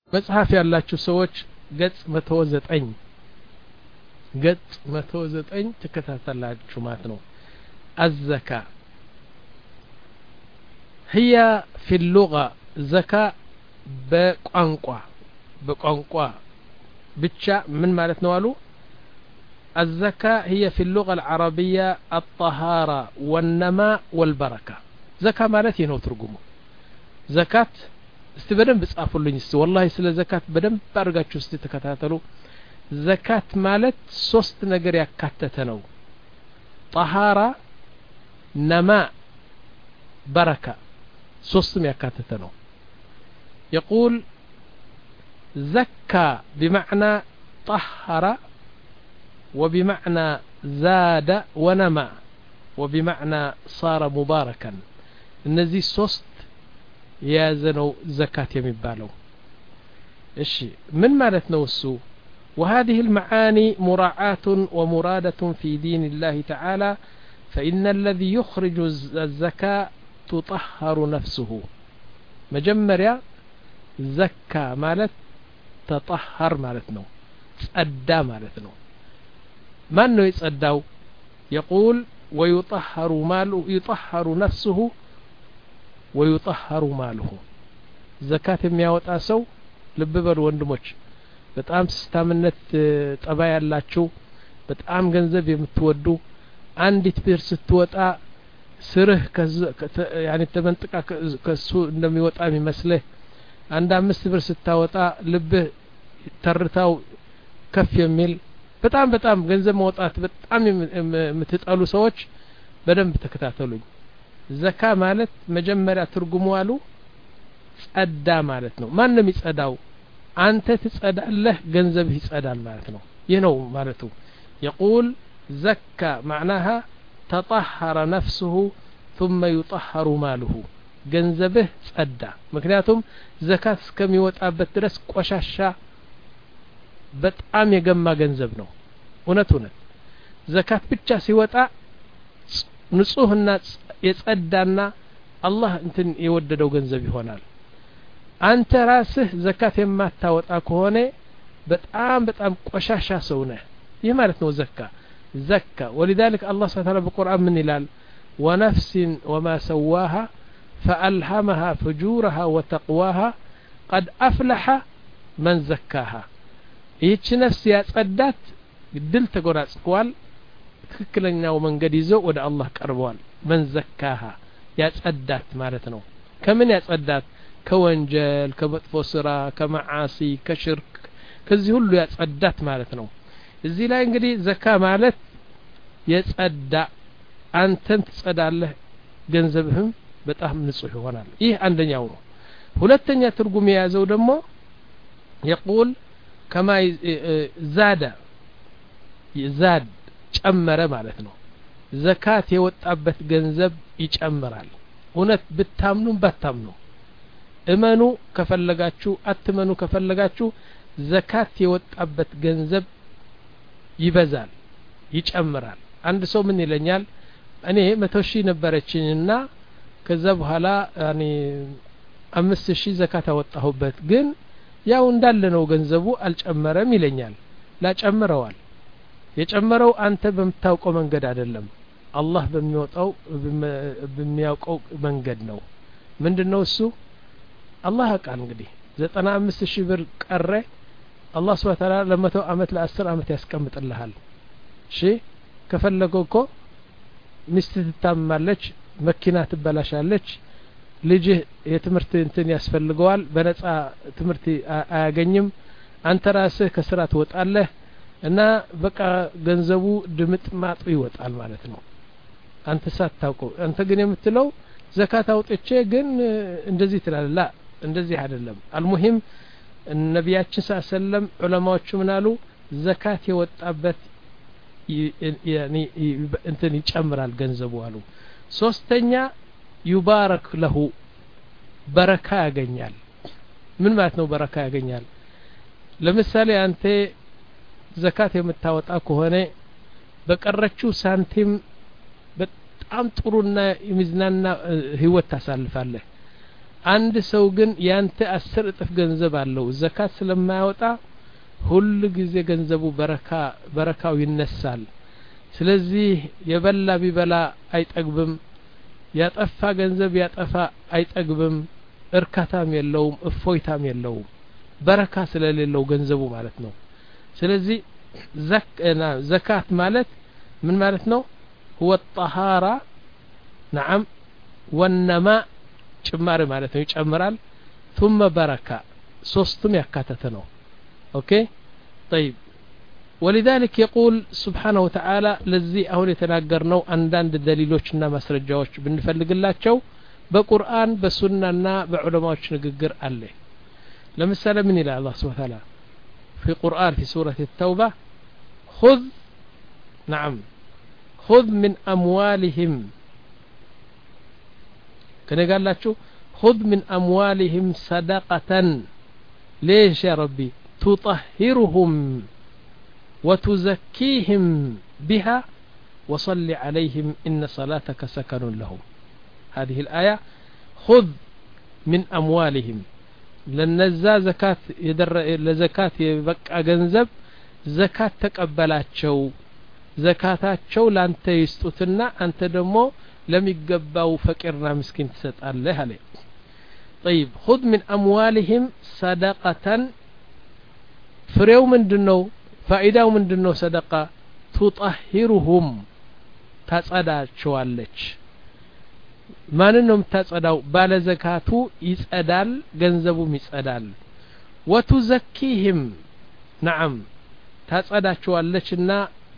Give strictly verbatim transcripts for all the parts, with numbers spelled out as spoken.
መጽሐፍ ያላችሁ ሰዎች ገጽ መቶ ዘጠኝ ገጽ መቶ ዘጠኝ ተከታተላችሁ ማለት ነው الزكاة هي في اللغة زكاة بقنقوا بقنقوا ብቻ ምን ማለት ነው አሉ الزكاة هي في اللغة العربية الطهارة والنماء والبركة زكاة ማለት ይሄ ነው ትርጉሙ زكاة እስቲ በደንብ ጻፉልኝ እስቲ والله ስለ زكاة በደንብ አድርጋችሁ እስቲ ተከታተሉ زكاة ማለት ሶስት ነገር ያካተተ ነው طهارة نماء بركة ሶስትም ያካተተ ነው يقول زكى بمعنى طهر وبمعنى زاد ونمى وبمعنى صار مباركا እነዚህ ሶስት የያዘነው زكاة የሚባለው እሺ ምን ማለት ነው እሱ وهذه المعاني مراعاة ومرادة في دين الله تعالى فإن الذي يخرج الزكاة تطهر نفسه مجمريا زكى مالت تطهر مالتنا تصدى مالتنا ما أنه يتصدى يقول ويطهر ماله يطهر نفسه ويطهر ماله زكاة مياوت أسو لببر وندموش በጣም ስታምነት ጠባይ ያላችሁ በጣም ገንዘብ የምትወዱ አንዲት ብር ስትወጣ ስርህ ያኒ ተመንጥቃ ከሱ እንደሚወጣ የሚመስልህ አንድ አምስት ብር ስታወጣ ልብህ ተርታው ከፍ የሚል በጣም በጣም ገንዘብ ማውጣት በጣም የምትጠሉ ሰዎች በደንብ ተከታተሉኝ ዘካ ማለት መጀመሪያ ትርጉሙ አሉ ጸዳ ማለት ነው ማንንም ይጸዳው አንተ ትጸዳለህ ገንዘብህ ይጸዳል ማለት ነው ይህ ነው ማለቱ يقول زكى معناها تطهر نفسه ثم يطهر ماله ገንዘብህ ጸዳ ምክንያቱም ዘካት እስከሚወጣበት ድረስ ቆሻሻ በጣም የገማ ገንዘብ ነው እውነት እውነት ዘካት ብቻ ሲወጣ ንጹህና የጸዳና አላህ እንትን የወደደው ገንዘብ ይሆናል አንተ ራስህ ዘካት የማታወጣ ከሆነ በጣም በጣም ቆሻሻ ሰው ነህ ይህ ማለት ነው ዘካ ዘካ ولذلك الله سبحانه وتعالى بالقرآن من ይላል ونفس وما سواها فألهمها فجورها وتقواها قد أفلح من زكاها ይህች ነፍስ ያጸዳት ግድል ተጎናጽፏል ትክክለኛው መንገድ ይዞ ወደ አላህ ቀርቧል من زكاها ያጸዳት ማለት ነው ከምን ያጸዳት ከወንጀል ከመጥፎ ስራ ከመዓሲ ከሽርክ ከዚህ ሁሉ ያጸዳት ማለት ነው እዚህ ላይ እንግዲህ ዘካ ማለት የጸዳ አንተም ትጸዳለህ ገንዘብህም በጣም ንጹህ ይሆናል ይህ አንደኛው ነው ሁለተኛ ትርጉም የያዘው ደግሞ يقول كما زاد زاد ጨመረ ማለት ነው ዘካት የወጣበት ገንዘብ ይጨምራል እውነት ብታምኑም ባታምኑ እመኑ ከፈለጋችሁ አትመኑ ከፈለጋችሁ ዘካት የወጣበት ገንዘብ ይበዛል ይጨምራል አንድ ሰው ምን ይለኛል እኔ መቶ ሺህ ነበረችኝና ከዛ በኋላ ያኒ አምስት ሺህ ዘካት አወጣሁበት ግን ያው እንዳለ ነው ገንዘቡ አልጨመረም ይለኛል ላጨምረዋል የጨመረው አንተ በምታውቀው መንገድ አይደለም አላህ በሚወጣው በሚያውቀው መንገድ ነው ምንድነው እሱ አላህ አቃል እንግዲህ ዘጠና አምስት ሺህ ብር ቀረ አላህ Subhanahu Wa Ta'ala ለመቶ አመት ለአስር አመት ያስቀምጥልሃል እሺ ከፈለገው እኮ ሚስት ትታመማለች መኪና ትበላሻለች ልጅ የትምህርት እንትን ያስፈልገዋል በነፃ ትምህርት አያገኝም አንተ ራስህ ከስራ ትወጣለህ እና በቃ ገንዘቡ ድምጥ ማጡ ይወጣል ማለት ነው አንተ ሳታውቀው አንተ ግን የምትለው ዘካት አውጥቼ ግን እንደዚህ ትላለህ ላ እንደዚህ አይደለም አልሙሂም ነብያችን ሰለላም ዑለማዎቹ ምን አሉ ዘካት የወጣበት ያኒ እንትን ይጨምራል ገንዘቡ አሉ ሶስተኛ ይባረክ ለሁ በረካ ያገኛል ምን ማለት ነው በረካ ያገኛል ለምሳሌ አንተ ዘካት የምታወጣ ከሆነ በቀረችው ሳንቲም በጣም ጥሩና የሚዝናና ህይወት ታሳልፋለህ አንድ ሰው ግን ያንተ አስር እጥፍ ገንዘብ አለው ዘካት ስለማያወጣ ሁሉ ጊዜ ገንዘቡ በረካ በረካው ይነሳል ስለዚህ የበላ ቢበላ አይጠግብም ያጠፋ ገንዘብ ያጠፋ አይጠግብም እርካታም የለውም እፎይታም የለውም በረካ ስለሌለው ገንዘቡ ማለት ነው ስለዚህ ዘካት ማለት ምን ማለት ነው هو الطهارة نعم والنماء ጭማሪ ማለት ነው ይጨምራል ثم بركة ሶስቱም ያካተተ ነው اوكي طيب ولذلك يقول سبحانه وتعالى لذي አሁን የተናገርነው አንዳንድ ደሊሎችና ማስረጃዎች ብንፈልግላቸው በቁርአን በሱናና በዑለማዎች ንግግር አለ ለምሳሌ ምን ይላል አላህ Subhanahu Wa Ta'ala في قرآن في سورة التوبة خذ نعم خذ من أموالهم كان قال لك خذ من أموالهم صدقة ليش يا ربي تطهرهم وتزكيهم بها وصل عليهم إن صلاتك سكن لهم هذه الآية خذ من أموالهم لنزا زكاة يدر لزكاة يبقى جنزب زكاة تقبلاتشو زكاتاتشو لانت يستوتنا أنت دمو لم يقبوا فكرنا مسكين تسأله عليه طيب خذ من أموالهم صدقة فريو من دنو فائدة من دنو صدقة تطهرهم تسأداتشو عليك ማንንም ተጸዳው ባለ ዘካቱ ይጸዳል ገንዘቡም ይጸዳል ወቱዘኪህም نعم ታጸዳቸዋለችና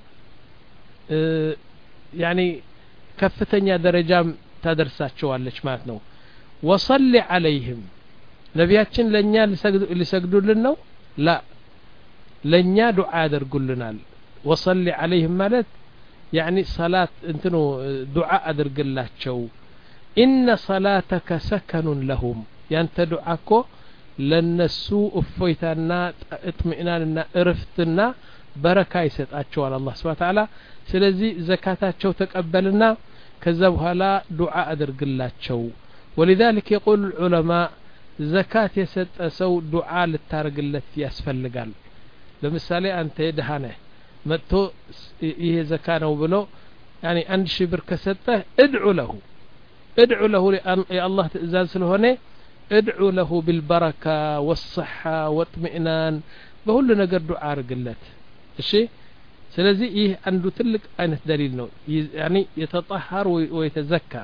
يعني ከፍተኛ ደረጃም ታደርሳቸዋለች ማለት ነው ወصلي عليهم ነቢያችን ለኛ ሊሰግዱልን ነው لا ለኛ ዱዓ ያደርጉልናል وصلي عليهم ማለት يعني صلاه እንትኑ ዱዓ አድርግላቸው إن صلاتك سكن لهم يانت دعاكو لنسو أفويتنا اطمئناننا ارفتنا بركة يسطاچو على الله سبحانه وتعالى سلازي زكاتاچو تقبلنا كذبها لا دعاء ادرغلاچو ولذلك يقول العلماء زكاة يسط سو دعاء للتارغلت يسفلغال لمثالي انت يدهانه متو ይሄ ዘካ ነው ብሎ يعني አንድ ሺህ ብር ከሰጠህ ادعو له ادعو له يا الله تأذان سلهونه ادعو له بالبركة والصحة واطمئنان بقول نقر دعاء رجلت الشيء سلزي إيه عنده تلك أين دليل نو يعني يتطهر ويتزكى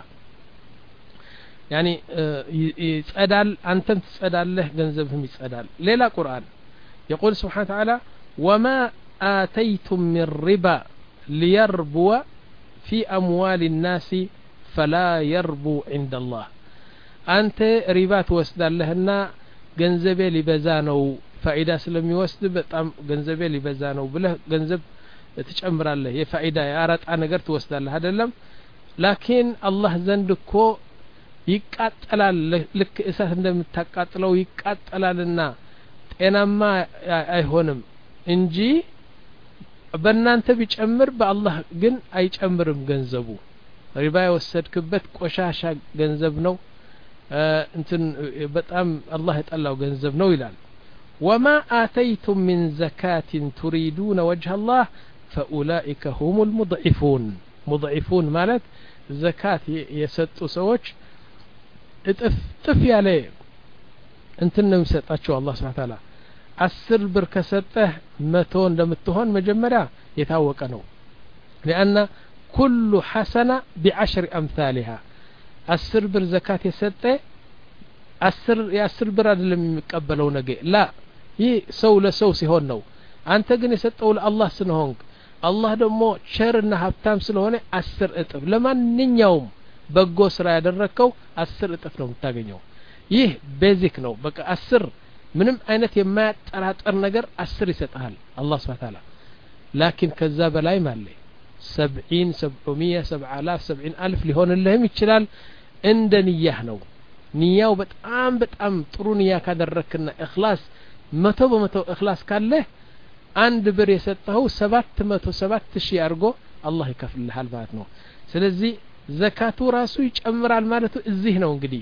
يعني يسأل أنت تسأل له جنزبهم يسأل ليلا قرآن يقول سبحانه وتعالى وما آتيتم من ربا ليربو في أموال الناس فلا يربو عند الله أنت ربات وسد لهنا جنزبي لبزانو فائدة سلم يوسد بتام جنزبي لبزانو بله جنزب تجمر الله هي فائدة يا رات أنا قرت وسد له هذا لم لكن الله زندكو يقاتل لك إساس عندما تقاتلوا يقاتل لنا أنا ما أيهونم إنجي بنانت بيجمر بالله جن أيجمرم جنزبو ربا يوسدكبت ቆሻሻ ገንዘብ ነው እንትን በጣም አላህ የጠላው ገንዘብ ነው ይላል وما آتيتم من زكاة تريدون وجه الله فأولئك هم المضعفون مضعفون ማለት زكاة የሰጡ ሰዎች እጥፍ ጥፍ ያለ እንትን ነው የሚሰጣቸው አላህ Subhanahu Wa Ta'ala አስር ብር ከሰጠህ መቶ እንደምትሆን መጀመሪያ የታወቀ ነው لأن كل حسنة بعشر أمثالها السر بر زكاة يسطى السر يا السر بر አይደለም የሚቀበለው ነገ لا ይህ ሰው ለሰው ሲሆን ነው አንተ ግን የሰጠው ለአላህ ስለሆንክ አላህ ደግሞ ቸርና ሀብታም ስለሆነ አስር እጥፍ ለማንኛውም በጎ ስራ ያደረከው አስር እጥፍ ነው የምታገኘው ይህ ቤዚክ ነው በቃ አስር ምንም አይነት የማያጠራጥር ነገር አስር ይሰጣል አላህ Subhanahu Wa Ta'ala لكن ከዛ በላይ ማለት سبعين سبعمية سبع آلاف سبعين ألف لهون اللهم يتشلال عند نياه نو نياه بتأم بتأم طرو نياه كادركنا إخلاص متو بمتو إخلاص كان له عند بريسته سبعة متو سبعة شيء أرجو الله يكفل الحال بعدنا سلزي زكاة راسو يجمر على مالته الذهن ونقدي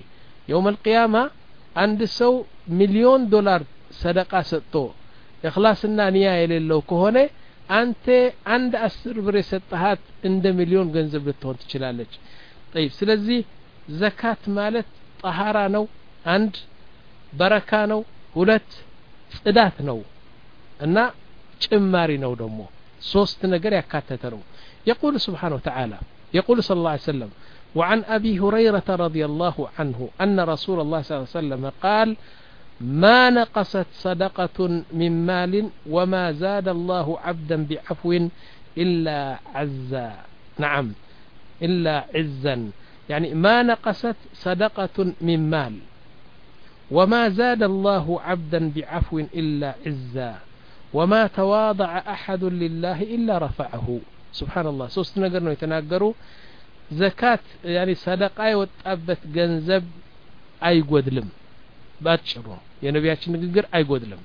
يوم القيامة عند سو مليون دولار صدقة سطو إخلاصنا نية يللو كهونة أنت عند أسر بري ستهات عند مليون ገንዘብ ልትሆን ትችላለች طيب ስለዚህ ዘካት ማለት طهارة ነው አንድ በረካ ነው ሁለት ጽዳት ነው እና ጭማሪ ነው ደግሞ ሶስት ነገር ያካተተ ነው يقول سبحانه وتعالى يقول صلى الله عليه وسلم وعن أبي هريرة رضي الله عنه أن رسول الله صلى الله عليه وسلم قال ما نقصت صدقة من مال وما زاد الله عبدا بعفو إلا عزا نعم إلا عزا يعني ما نقصت صدقة من مال وما زاد الله عبدا بعفو إلا عزا وما تواضع أحد لله إلا رفعه سبحان الله سوست نقرنوا يتناقروا زكاة يعني صدقاء وتأبت جنزب أي قدلم باتشروا يا نبياتي نقر أي قدلم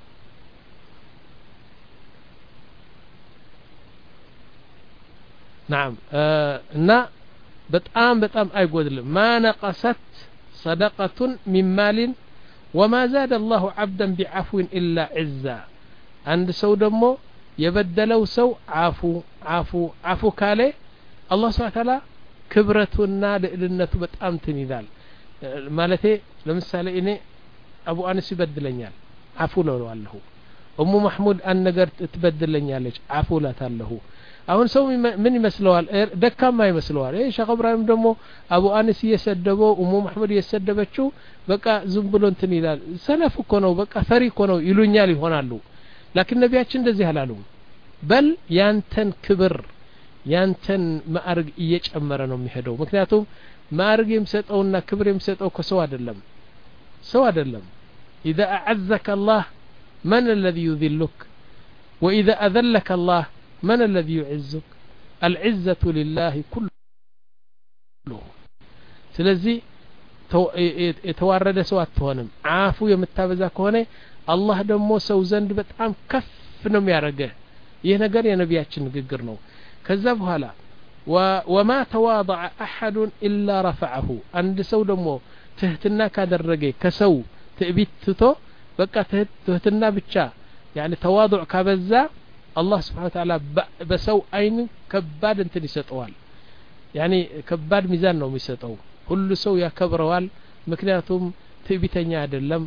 نعم آه نا بتأم بتأم أي قدلم ما نقصت صدقة من مال وما زاد الله عبدا بعفو إلا عزا عند سو دمو يبدلوا سو عفو عفو عفو كالي الله سبحانه وتعالى كبرتنا لإلنته بتأم تنيدال مالتي لمثال إني أبو أنس يبدلنيال عفو له الله أم محمود أن نقر تبدلنيال عفو لا تاله አሁን ሰው ምን ይመስለዋል ደካማ ይመስለዋል እሺ ሸኽ ኢብራሂም ደግሞ አቡ አነስ እየሰደበው ኡሙ መሐመድ እየሰደበችው በቃ ዝም ብሎ እንትን ይላል ሰለፍ እኮ ነው በቃ ፈሪ እኮ ነው ይሉኛል ይሆናሉ ላኪን ነቢያችን እንደዚህ አላሉ በል ያንተን ክብር ያንተን ማዕረግ እየጨመረ ነው የሚሄደው ምክንያቱም ማዕረግ የሚሰጠውና ክብር የሚሰጠው ከሰው አይደለም ሰው አይደለም اذا اعزك الله من الذي يذلك واذا اذلك الله من الذي يعزك العزة لله كله ስለዚህ የተዋረደ ሰው አትሆንም አፉ የምታበዛ ከሆነ አላህ ደግሞ ሰው ዘንድ በጣም ከፍ ነው የሚያረገው ይሄ ነገር የነቢያችን ንግግር ነው ከዛ በኋላ وما تواضع احد الا رفعه عند ሰው ደግሞ ትህትና ካደረገ ከሰው ትዕቢት ትቶ በቃ ትህትና ብቻ يعني ተዋضع ካበዛ الله سبحانه وتعالى بسو عين كباد انت يسطوال يعني كباد ميزان ነው የሚሰጠው ሁሉ ሰው ያከብረዋል ምክንያቱም ትዕቢተኛ አይደለም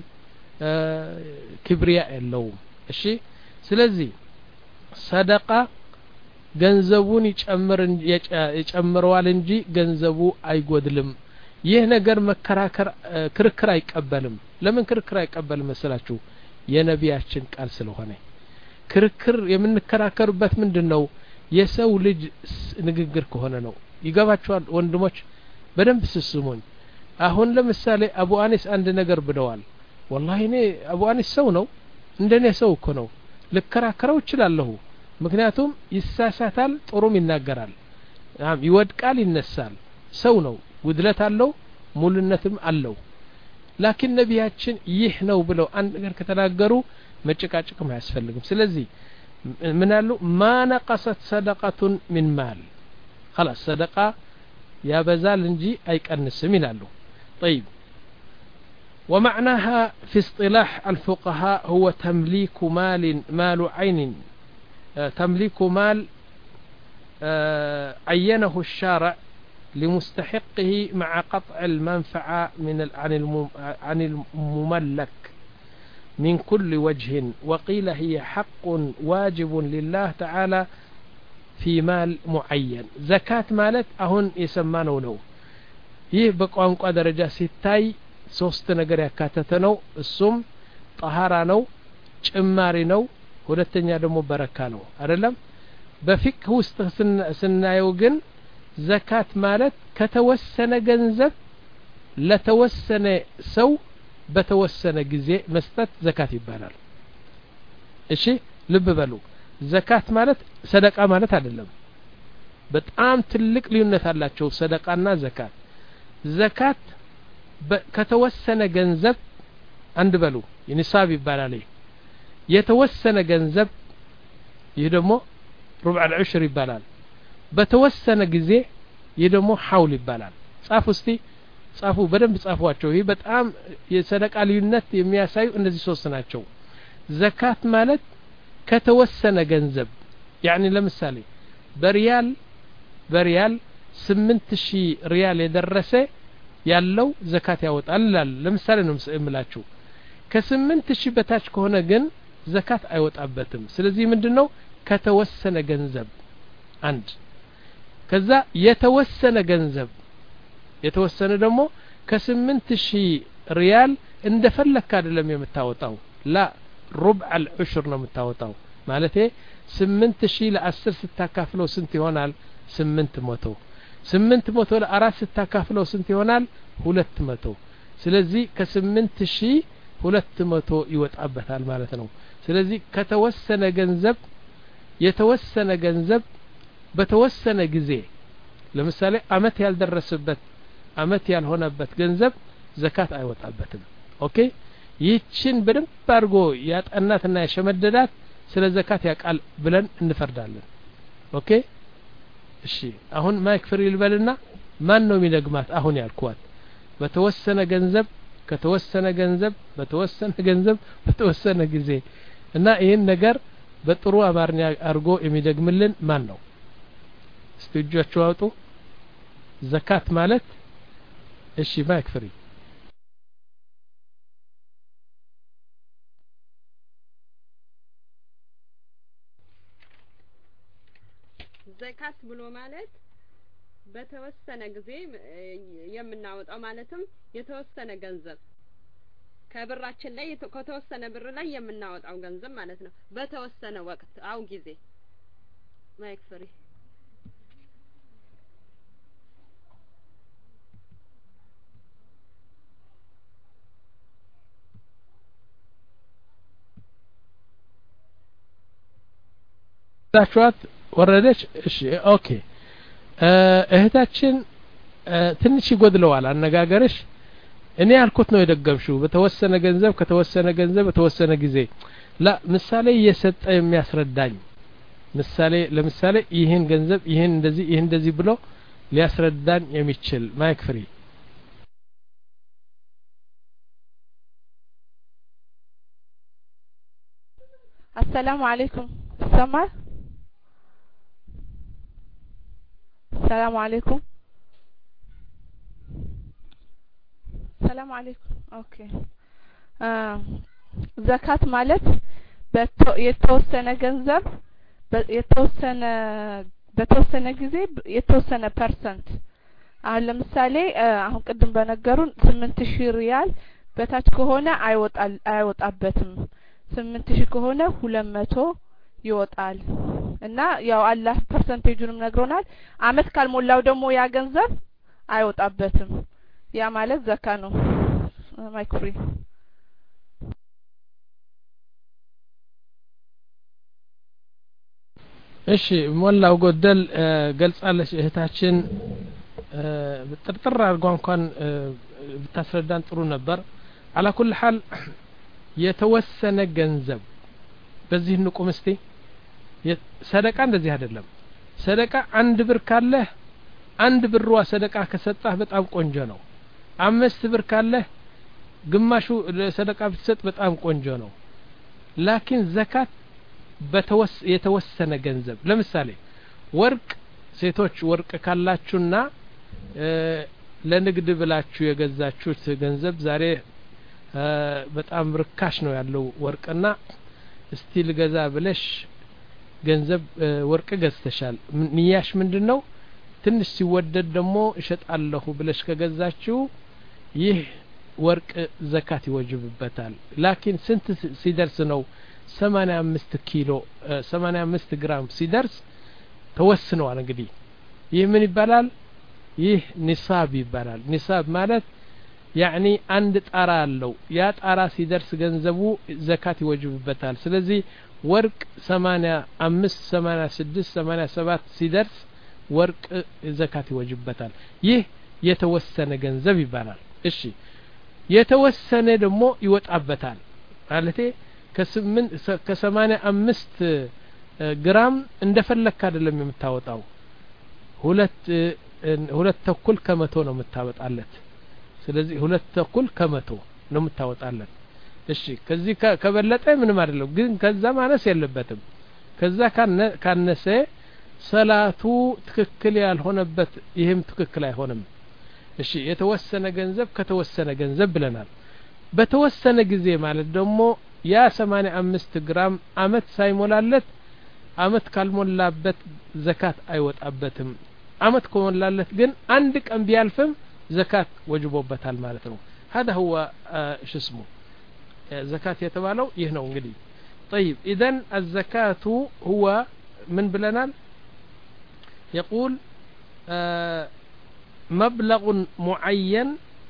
ክብሪያ የለውም እሺ ስለዚህ ሰደቃ ገንዘቡን ይጨምር ይጨምረዋል እንጂ ገንዘቡ አይጎድልም ይህ ነገር መከራከር ክርክር አይቀበልም ለምን ክርክር አይቀበልም መሰላችሁ የነቢያችን ቃል ስለሆነ ክርክር የምንከራከርበት ምንድነው የሰው ልጅ ንግግር ከሆነ ነው ይገባችኋል ወንድሞች በደንብ ስስሙኝ አሁን ለምሳሌ አቡ አኒስ አንድ ነገር ብለዋል والله እኔ አቡ አኒስ ሰው ነው እንደኔ ሰው እኮ ነው ልከራከረው ይችላልሁ ምክንያቱም ይሳሳታል ጥሩም ይናገራል ይወድቃል ይነሳል ሰው ነው ጉድለት አለው ሙሉነትም አለው ላኪን ነቢያችን ይህ ነው ብለው አንድ ነገር ከተናገሩ መጨቃጨቅም አያስፈልግም ስለዚህ ምን አሉ ما نقصت صدقة من مال خلاص صدقة ያበዛል እንጂ አይቀንስም ይላሉ طيب ومعناها في اصطلاح الفقهاء هو تمليك مال مال عين تمليك مال عينه الشارع لمستحقه مع قطع المنفعة من عن المملك من كل وجه وقيل هي حق واجب لله تعالى في مال معين زكاة مالت أهون يسمانه ነው ይህ በቋንቋ ደረጃ ሲታይ ሶስት ነገር ያካተተ ነው እሱም طهارة ነው ጭማሪ ነው ሁለተኛ ደግሞ በረካ ነው አይደለም በፊቅህ ውስጥ ስናየው ግን ዘካት ማለት ከተወሰነ ገንዘብ ለተወሰነ ሰው በተወሰነ ጊዜ መስጠት ዘካት ይባላል እሺ ልብ በሉ ዘካት ማለት ሰደቃ ማለት አይደለም በጣም ትልቅ ልዩነት አላቸው ሰደቃና ዘካት ዘካት ከተወሰነ ገንዘብ አንድ በሉ የኒሳብ ይባላል የተወሰነ ገንዘብ ይህ ደግሞ ربع العشر ይባላል በተወሰነ ጊዜ ይህ ደግሞ ሐውል ይባላል ጻፍ እስቲ ጻፉ በደንብ ጻፏቸው ይሄ በጣም የሰደቃ ልዩነት የሚያሳዩ እነዚህ ሶስት ናቸው ዘካት ማለት ከተወሰነ ገንዘብ يعني ለምሳሌ በሪያል በሪያል ስምንት ሺህ ሪያል የደረሰ ያለው ዘካት ያወጣል ለምሳሌ ነው የምላችሁ ከስምንት ሺህ በታች ከሆነ ግን ዘካት አይወጣበትም ስለዚህ ምንድነው ከተወሰነ ገንዘብ አንድ ከዛ የተወሰነ ገንዘብ የተወሰነ ደግሞ ከስምንት ሺህ ሪያል እንደፈለክ አይደለም የምታወጣው ላ ربع العشر ነው የምታወጣው ማለት ስምንት ሺህ ለአስር ስታካፍለው ስንት ይሆናል ስምንት መቶ ስምንት መቶ ለአራት ስታካፍለው ስንት ይሆናል ሁለት መቶ ስለዚህ ከስምንት ሺህ ሁለት መቶ ይወጣበታል ማለት ነው ስለዚህ ከተወሰነ ገንዘብ የተወሰነ ገንዘብ በተወሰነ ጊዜ ለምሳሌ አመት ያልደረሰበት አመት ያልሆነበት ገንዘብ ዘካት አይወጣበትም ኦኬ ይህችን በደንብ አድርጎ ያጠናትና ያሸመደዳት ስለ ዘካት ያቃል ብለን እንፈርዳለን ኦኬ እሺ አሁን ማይክ ፍሪ ልበልና ማን ነው የሚደግማት አሁን ያልኳት በተወሰነ ገንዘብ ከተወሰነ ገንዘብ በተወሰነ ገንዘብ በተወሰነ ጊዜ እና ይሄን ነገር በጥሩ አማርኛ አርጎ የሚደግምልን ማን ነው እስቲጆቹ አውጡ ዘካት ማለት እሺ ማይክ ፍሪ ዘካት ብሎ ማለት በተወሰነ ጊዜ የምናወጣው ማለትም የተወሰነ ገንዘብ ከብራችን ላይ ከተወሰነ ብር ላይ የምናወጣው ገንዘብ ማለት ነው በተወሰነ ወቅት አው ጊዜ ማይክ ፍሪ ታችኋት ወረደች እሺ ኦኬ እህታችን ትንሽ ይጎድለዋል አነጋገርሽ እኔ ያልኩት ነው የደገምሽው በተወሰነ ገንዘብ ከተወሰነ ገንዘብ በተወሰነ ጊዜ ላ ምሳሌ እየሰጠ የሚያስረዳኝ ምሳሌ ለምሳሌ ይሄን ገንዘብ ይሄን እንደዚህ ይሄን እንደዚህ ብሎ ሊያስረዳኝ የሚችል ማይክ ፍሪ السلام عليكم سمع السلام عليكم السلام عليكم اوكي آه. زكاة ማለት የተወሰነ ገንዘብ የተወሰነ በተወሰነ ጊዜ የተወሰነ ፐርሰንት አሁን ለምሳሌ አሁን ቅድም በነገሩን ስምንት ሺህ ሪያል በታች ከሆነ አይወጣል አይወጣበትም ስምንት ሺህ ከሆነ ሁለት መቶ ይወጣል እና ያው አላህ ፐርሰንቴጁንም ነግሮናል አመት ካልሞላው ደግሞ ያ ገንዘብ አይወጣበትም ያ ማለት ዘካ ነው ማይክሪ እሺ ሞላው ጎደል ገልጻለች እህታችን በጥርጥር አርጓ እንኳን ብታስረዳን ጥሩ ነበር على كل حال የተወሰነ ገንዘብ በዚህ ንቁም እስቲ ሰደቃ እንደዚህ አይደለም ሰደቃ አንድ ብር ካለ አንድ ብርዋ ሰደቃ ከሰጣህ በጣም ቆንጆ ነው አምስት ብር ካለ ግማሹ ሰደቃ ብትሰጥ በጣም ቆንጆ ነው ላኪን ዘካት በተወስ የተወሰነ ገንዘብ ለምሳሌ ወርቅ ሴቶች ወርቅ ካላችሁና ለንግድ ብላችሁ የገዛችሁት ገንዘብ ዛሬ በጣም ርካሽ ነው ያለው ወርቅና እስቲ ልገዛ ብለሽ ገንዘብ ወርቅ ገዝተሻል ንያሽ ምንድነው ትንሽ ሲወደድ ደግሞ እሸጣለሁ ብለሽ ከገዛችሁ ይህ ወርቅ ዘካት ይወጅብበታል ላኪን ስንት ሲደርስ ነው ሰማንያ አምስት ኪሎ ሰማንያ አምስት ግራም ሲደርስ ተወስኗል እንግዲህ ይህ ምን ይባላል ይህ ኒሳብ ይባላል ኒሳብ ማለት يعني አንድ ጣራ አለው ያ ጣራ ሲደርስ ገንዘቡ ዘካት ይወጅብበታል ስለዚህ ወርቅ ሰማንያ አምስት ሰማንያ ስድስት ሰማንያ ሰባት ሲደርስ ወርቅ ዘካት ይወጅብበታል ይህ የተወሰነ ገንዘብ ይባላል እሺ የተወሰነ ደግሞ ይወጣበታል ማለቴ ከስምንት ከሰማንያ አምስት ግራም እንደፈለክ አይደለም የምታወጣው ሁለት ሁለት ተኩል ከመቶ ነው የምታወጣለት ስለዚህ ሁለት ተኩል ከመቶ ነው የምታወጣለን እሺ ከዚህ ከበለጠ ምንም አይደለም ግን ከዛ ማነስ የለበትም ከዛ ካነሰ ሰላቱ ትክክል ያልሆነበት ይሄም ትክክል አይሆንም እሺ የተወሰነ ገንዘብ ከተወሰነ ገንዘብ ብለናል በተወሰነ ጊዜ ማለት ደግሞ ያ ሰማንያ አምስት ግራም አመት ሳይሞላለት አመት ካልሞላበት ዘካት አይወጣበትም አመት ከሞላለት ግን አንድ ቀን ቢያልፍም ዘካት ወጅቦበታል ማለት ነው هذا هو ايش اسمه زكاة يتبالو يهنو انجدي طيب اذن الزكاة هو من بلنال يقول آه مبلغ معين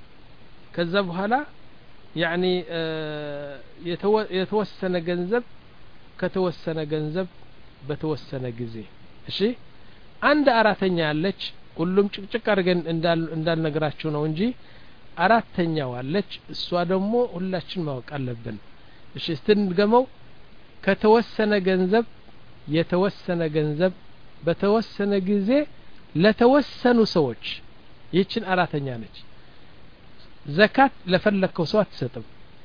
كذبها لا يعني آه يتو يتوسن جنزب كتوسن جنزب بتوسن جزي እሺ አንድ አራተኛ አለች ሁሉም ጭቅጭቅ አድርገን እንዳል እንዳልነግራችሁ ነው እንጂ አራተኛው አለች እሷ ደግሞ ሁላችን ማወቅ አለብን እሺ ስትንገመው ከተወሰነ ገንዘብ የተወሰነ ገንዘብ በተወሰነ ጊዜ ለተወሰኑ ሰዎች ይችን አራተኛ ነች ዘካት ለፈለከው ሰው አትሰጥም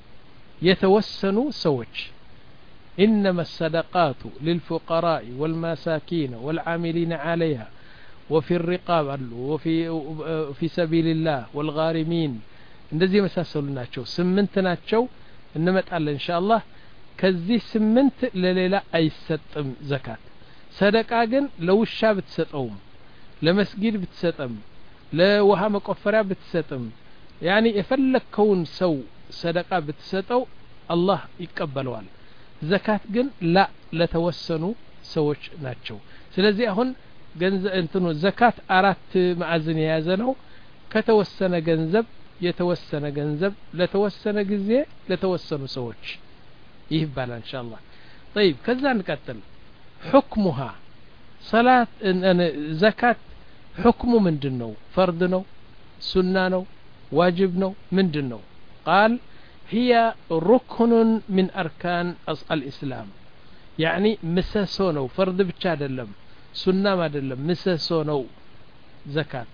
የተወሰኑ ሰዎች إنما الصدقات للفقراء والمساكين والعاملين عليها وفي الرقاب وفي في سبيل الله والغارمين እንደዚህ መሳሰሉ ናቸው ስምንት ናቸው እንመጣለን ኢንሻአላህ ከዚህ ስምንት ለሌላ አይሰጥም ዘካት ሰደቃ ግን ለውሻ ብትሰጠውም ለመስጊድ ብትሰጠም ለውሃ መቆፈሪያ ብትሰጥም ያኒ የፈለከውን ሰው ሰደቃ ብትሰጠው አላህ ይቀበለዋል ዘካት ግን ላ ለተወሰኑ ሰዎች ናቸው ስለዚህ አሁን ገንዘብ እንትኑ ዘካት አራት ማዕዘን የያዘ ነው ከተወሰነ ገንዘብ የተወሰነ ገንዘብ ለተወሰነ ጊዜ ለተወሰኑ ሰዎች ይባላል ኢንሻአላህ طيب ከዛ እንቀጥል حكمها صلاه ዘካት حكሙ ምንድነው ፈርድ ነው ሱና ነው ዋጅብ ነው ምንድነው قال هي ركن من أركان الإسلام يعني مسسونو فرض بتش አይደለም ሱናም አይደለም مسسونو زكاة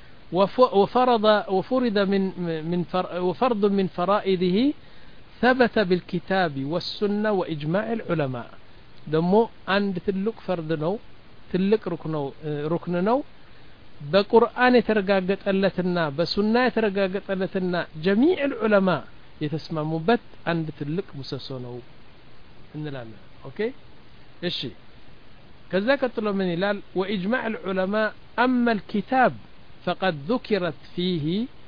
وفرض وفرض من من وفرض من فرائضه ثبت بالكتاب والسنة وإجماع العلماء دمو عند تلك فرض نو تلك ركن ركن نو بقرآن يترجاجتلتنا بسنة يترجاجتلتنا جميع العلماء يتسمموበት አንድ ትልቅ ምሰሶ ነው እንላለን ኦኬ እሺ ከዛ ቀጥሎ ምን ይላል واجماع العلماء اما الكتاب فقد ذكرت فيه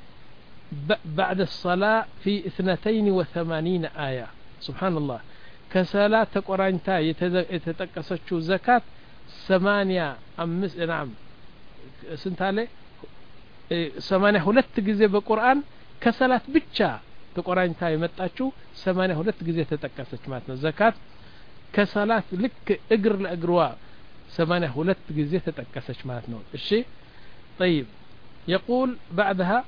بعد الصلاه في اثنتين وثمانين ايه سبحان الله كصلاه تقرانتا የተጠቀሰችው ዘካት ثمانية አምስት نعم ስንት አለ ثمانية ሁለት ጊዜ በቁርአን ከሰላት ብቻ ተቆራኝታ የመጣችው ثمانية ሁለት ጊዜ ተጠቀሰች ማለት ነው ዘካት ከሰላት ልክ እግር ለእግሯ ثمانية ሁለት ጊዜ ተጠቀሰች ማለት ነው እሺ طيب يقول بعدها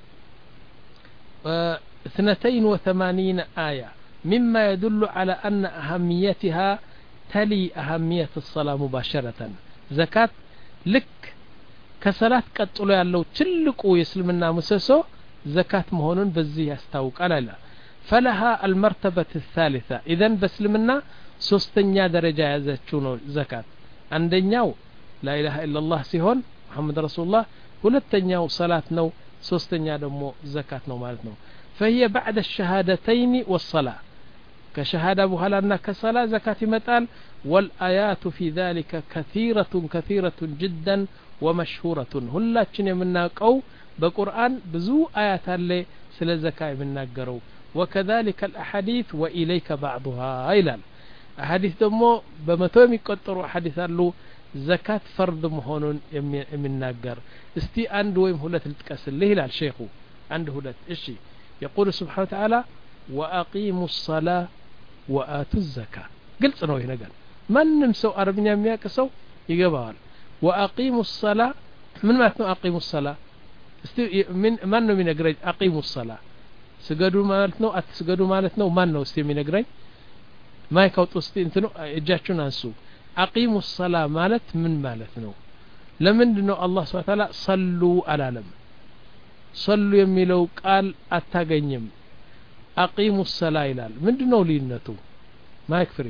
اثنتين وثمانين آية مما يدل على أن أهميتها تلي أهمية الصلاة مباشرة زكاة لك كصلاة قطلو ያለው ትልቁ የእስልምና ምሰሶ زكاة مهونون بزي يستوق على لا فلها المرتبة الثالثة إذن بسلمنا سوستنيا درجة يزتشونو زكاة عندنياو لا إله إلا الله سيهون محمد رسول الله ولتنياو صلاة نو سوستنيا دمو زكاة نو مالتنو فهي بعد الشهادتين والصلاة كشهادة بهلنا كصلاة زكاة متال والآيات في ذلك كثيرة كثيرة جدا ومشهورة هلاتشن يمناقو بقرآن بزو آيات اللي سل الزكاة يمناقرو وكذلك الأحاديث وإليك بعضها إلال أحاديث دمو بمتوم يقطروا أحاديث اللو زكاة فرض مهون يمناقر استي عنده ويم هلت التكسل ليه لا الشيخو عنده هلت إشي يقول سبحانه وتعالى وأقيموا الصلاة وآتوا الزكاة قلت أنا هنا قال من نمسو أربنيا مياكسو يقبال وأقيموا الصلاة من ما تنو أقيموا الصلاة من من من يقرأ أقيموا الصلاة سجدوا مالتنا أتسجدوا مالتنا وما نو استي من يقرأ ما يكوت استي انتنو إجاتشون أنسو أقيموا الصلاة مالت من مالتنا لمن إنه الله سبحانه وتعالى صلوا على لم ሰሉ የሚለው ቃል አታገኝም አቂሙ ሰላ ይላል ምንድነው ልዩነቱ ማይክ ፍሪ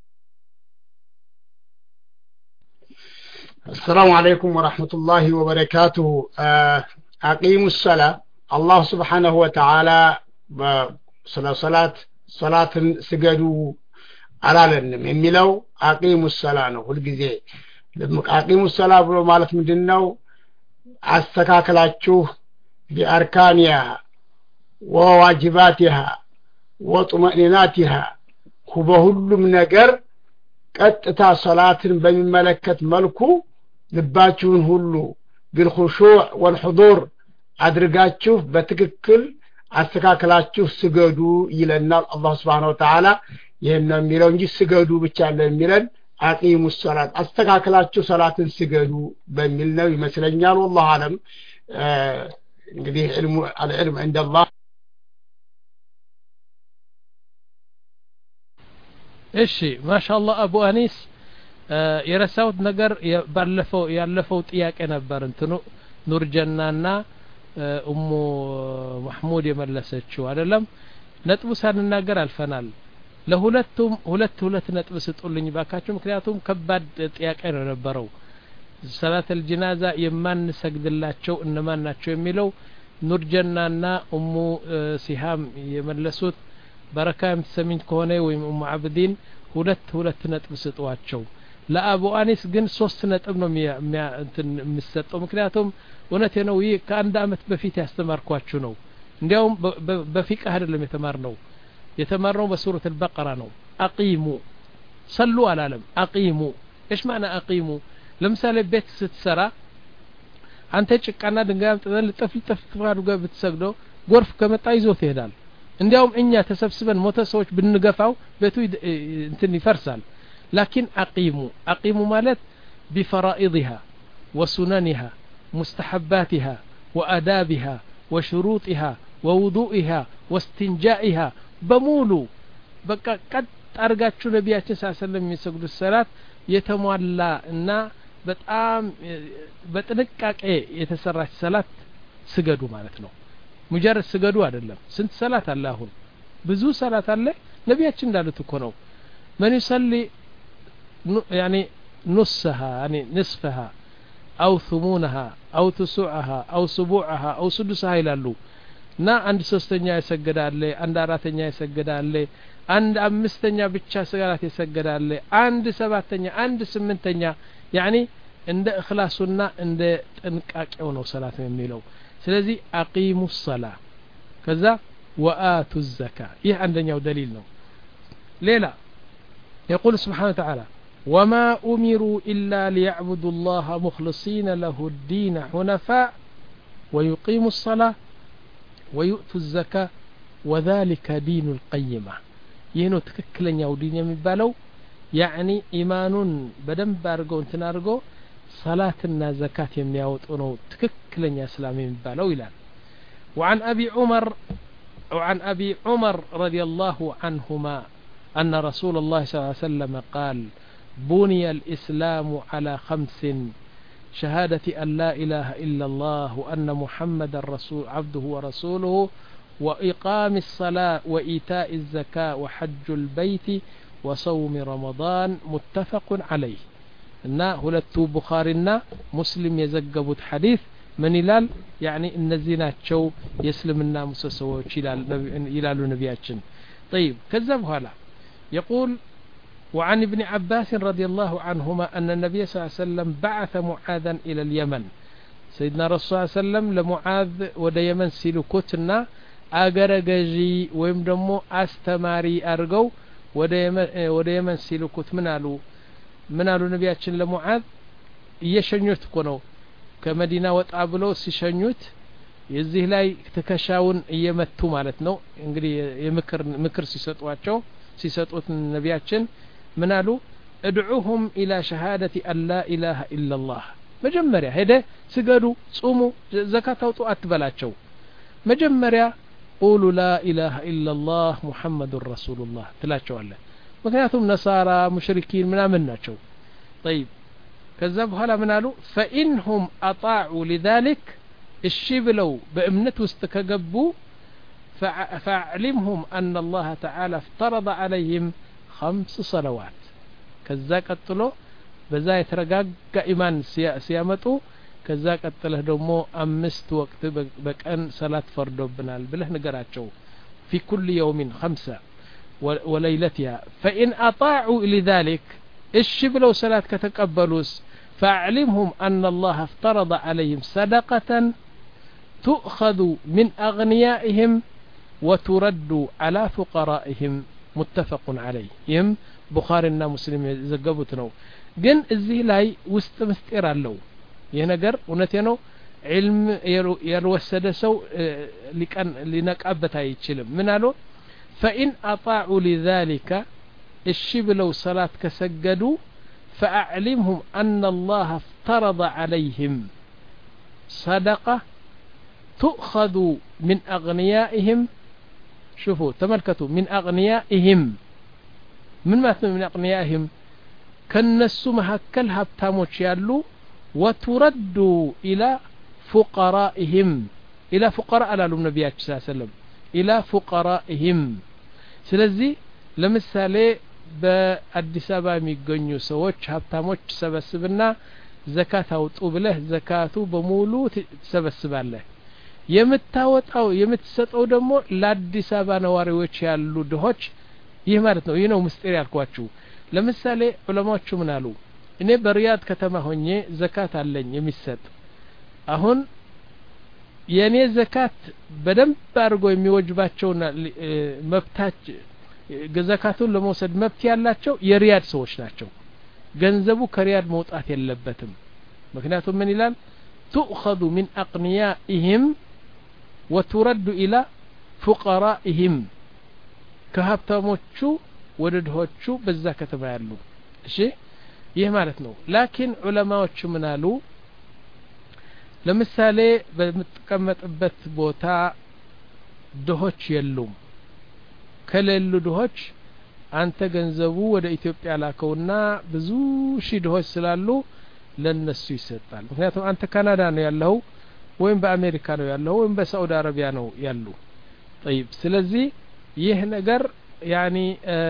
السلام عليكم ورحمة الله وبركاته أقيموا الصلاة الله سبحانه وتعالى صلاة صلاة صلاة سجدوا على لنم يميلوا أقيموا الصلاة نقول جزء أقيموا الصلاة بلو مالت مدنو استكاكلاتشو بأركانها وواجباتها وطمأنيناتها كبهل من نجر ቀጥታ ሶላትን በሚመለከት መልኩ ልባችሁን ሁሉ بالخشوع والحضور አድርጋችሁ በትክክል አስተካክላችሁ ስገዱ ይለናል አላህ Subhanahu Wa Ta'ala ይሄን የሚለው እንጂ ስገዱ ብቻ ለሚለን አቂሙ ሶላት አስተካክላችሁ ሶላትን ስገዱ በሚል ነው ይመስለኛል والله አለም እንግዲህ علم العلم عند الله እሺ ማሻአላህ አቡ አኒስ የረሳውት ነገር ባለፈው ያለፈው ጥያቄ ነበር እንትኑ ኑርጀናና ኡሙ መህሙድ የመለሰችው አይደለም ነጥቡ ሳንናገር አልፈናል ለሁለቱም ሁለት ሁለት ነጥብ ስጡልኝ ባካችሁ ምክንያቱም ከባድ ጥያቄ ነው ነበረው ሰላት الجنازه የማን ሰግድላቸው እነማን ናቸው የሚለው ኑርጀናና ኡሙ ሲሃም የመለሱት በረካ የምትሰሚኝ ከሆነ ወይም ኡሙ አብዲን ሁለት ሁለት ነጥብ ስጧቸው ለአቡ አኒስ ግን ሶስት ነጥብ ነው እንትን የሚሰጠው ምክንያቱም እውነቴ ነው ይሄ ከአንድ አመት በፊት ያስተማርኳችሁ ነው እንዲያውም በፊቅህ አይደለም የተማርነው የተማርነው በሱረት البقره ነው አቂሙ ሰሉ አላለም አቂሙ ايش معنى አቂሙ ለምሳሌ ቤት ስትሰራ አንተ ጭቃና ድንጋይ አምጥተህ ልጥፍ ልጥፍ አድርገህ ብትሰግደው ጎርፍ ከመጣ ይዞት ይሄዳል እንዲያውም እኛ ተሰብስበን ሞተ ሰዎች ብንገፋው ቤቱ እንትን ይፈርሳል لكن أقيموا أقيموا مالت بفرائضها وسننها مستحباتها وأدابها وشروطها ووضوئها واستنجائها بمولو بقى قد أرجعتشو نبياتي صلى الله عليه وسلم يسجد الصلاة يتمولى إن بتأم بتنكك إيه يتسرع الصلاة سجدوا مالتنا مجرد سجدوا አይደለም ስንት ሰላት አለ አሁን ብዙ ሰላት አለ ነብያችን እንዳሉት እኮ ነው من يصلي يعني نصها يعني نصفها أو ثمونها أو تسعها أو سبوعها أو سدسها ይላሉ እና አንድ ሶስተኛ ይሰገዳል አንድ አራተኛ ይሰገዳል አንድ አምስተኛ ብቻ ሰላት ይሰገዳል አንድ ሰባተኛ አንድ ስምንተኛ يعني እንደ እخلاصና እንደ ጥንቃቄው ነው ሰላት የሚለው ስለዚህ አቂሙ الصلاة ከዛ ወአቱ الزكاة ይህ አንደኛው ደሊል ነው ሌላ يقول سبحانه وتعالى وما أمروا إلا ليعبدوا الله مخلصين له الدين حنفاء ويقيموا الصلاة ويؤتوا الزكاة وذلك دين القيمة ينو تككلن يو دين يمبالو يعني إيمان بدن بارغو انتنارغو صلاتنا زكاة يمياوطونو تككلن يا اسلامي يمبالو إلى وعن أبي عمر وعن أبي عمر رضي الله عنهما أن رسول الله صلى الله عليه وسلم قال بني الإسلام على خمس شهادة أن لا إله إلا الله وأن محمد الرسول عبده ورسوله وإقام الصلاة وإيتاء الزكاة وحج البيت وصوم رمضان متفق عليه إن هلتو بخارنا مسلم يزقبت حديث من إلال يعني إن الزينات شو يسلم الناموس سوى إلال نبياتشن طيب كذب هلا يقول وعن ابن عباس رضي الله عنهما أن النبي صلى الله عليه وسلم بعث معاذا إلى اليمن سيدنا رسول الله صلى الله عليه وسلم لمعاذ ود يمن سيلكوتنا أجرجي ويمدمو أستماري أرجو ود يمن ود يمن سيلكوت منالو منالو نبياتشن لمعاذ يشنيوت كونو كمدينة وتقابلو سيشنيوت የዚህ ላይ ተከሻውን እየመቱ ማለት ነው እንግዲህ የምክር ምክር ሲሰጧቸው ሲሰጡት ነቢያችን ምን አሉ ادعوهم الى شهاده ان لا اله الا الله መጀመሪያ ሄደ ስገዱ ጾሙ ዘካት አውጡ አትበላቸው መጀመሪያ قولوا لا اله الا الله محمد رسول الله ትላቸዋለህ ምክንያቱም ነሳራ ሙሽሪኪን ምናምን ናቸው طيب ከዛ በኋላ ምን አሉ فانهم اطاعوا لذلك እሺ ብለው በእምነት ውስጥ ከገቡ فاعلمهم أن الله تعالى افترض عليهم خمس صلوات ከዛ ቀጥሎ በዛ የተረጋጋ ኢማን ሲያመጡ ከዛ ቀጥለህ ደግሞ አምስት ወቅት በቀን ሰላት ፈርዶብናል ብለህ ንገራቸው في كل يوم خمسة وليلتها فإن أطاعوا لذلك እሺ ብለው ሰላት ከተቀበሉስ فاعلمهم أن الله افترض عليهم صدقة تؤخذ من أغنيائهم وترد على فقرائهم متفق عليه يم بخارينا مسلم يዘገቡት ነው ግን እዚህ ላይ ውስጥ ምስጢር አለው ይሄ ነገር እውነቴ ነው علم ያልወሰደ ሰው ሊቀን ሊነቃበት አይችልም ምን አሉ فإن أطاعوا لذلك እሺ ብለው ሰላት ከሰገዱ فأعلمهم أن الله افترض عليهم صدقة تؤخذ من أغنيائهم شوفوا تملكتوا من أغنيائهم من ما من أغنيائهم كالنسو مهكل هبتاموش يالو وترد إلى فقرائهم إلى فقراء على النبي صلى الله عليه وسلم إلى فقرائهم سلزي لمثالي በአዲስ አበባ የሚገኙ ሰዎች ሀብታሞች ሰበስብና ዘካት አውጡ ብለህ ዘካቱ በሙሉ ተሰበስባለህ የምታወጣው የምትሰጠው ደግሞ ለአዲስ አበባ ነዋሪዎች ያሉ ድሆች ይህ ማለት ነው ይህ ነው ምስጢር ያልኳችሁ ለምሳሌ ዑለማዎቹ ምን አሉ እኔ በሪያድ ከተማ ሆኜ ዘካት አለኝ የሚሰጥ አሁን የኔ ዘካት በደንብ አድርጎ የሚወጅባቸውና መብታች ገዘካቱን ለመውሰድ መብት ያላቸው የሪያድ ሰዎች ናቸው ገንዘቡ ከሪያድ መውጣት የለበትም ምክንያቱም ምን ይላል تؤخذ من أغنيائهم وترد إلى فقرائهم ከሀብታሞቹ ወደ ድሆቹ በዛ ከተማ ያሉ እሺ ይህ ማለት ነው ላኪን ዑለማዎቹ ምን አሉ ለምሳሌ በመጥቀመጥበት ቦታ ድሆች የሉም ከሌሉ ድሆች አንተ ገንዘቡ ወደ ኢትዮጵያ ላከውና ብዙ ሺህ ድሆች ስላሉ ለነሱ ይሰጣል ምክንያቱም አንተ ካናዳ ነው ያለው ወይም በአሜሪካ ነው ያለው ወይም በሳዑዲ አረቢያ ነው ያሉ طيب ስለዚህ ይህ ነገር ያኒ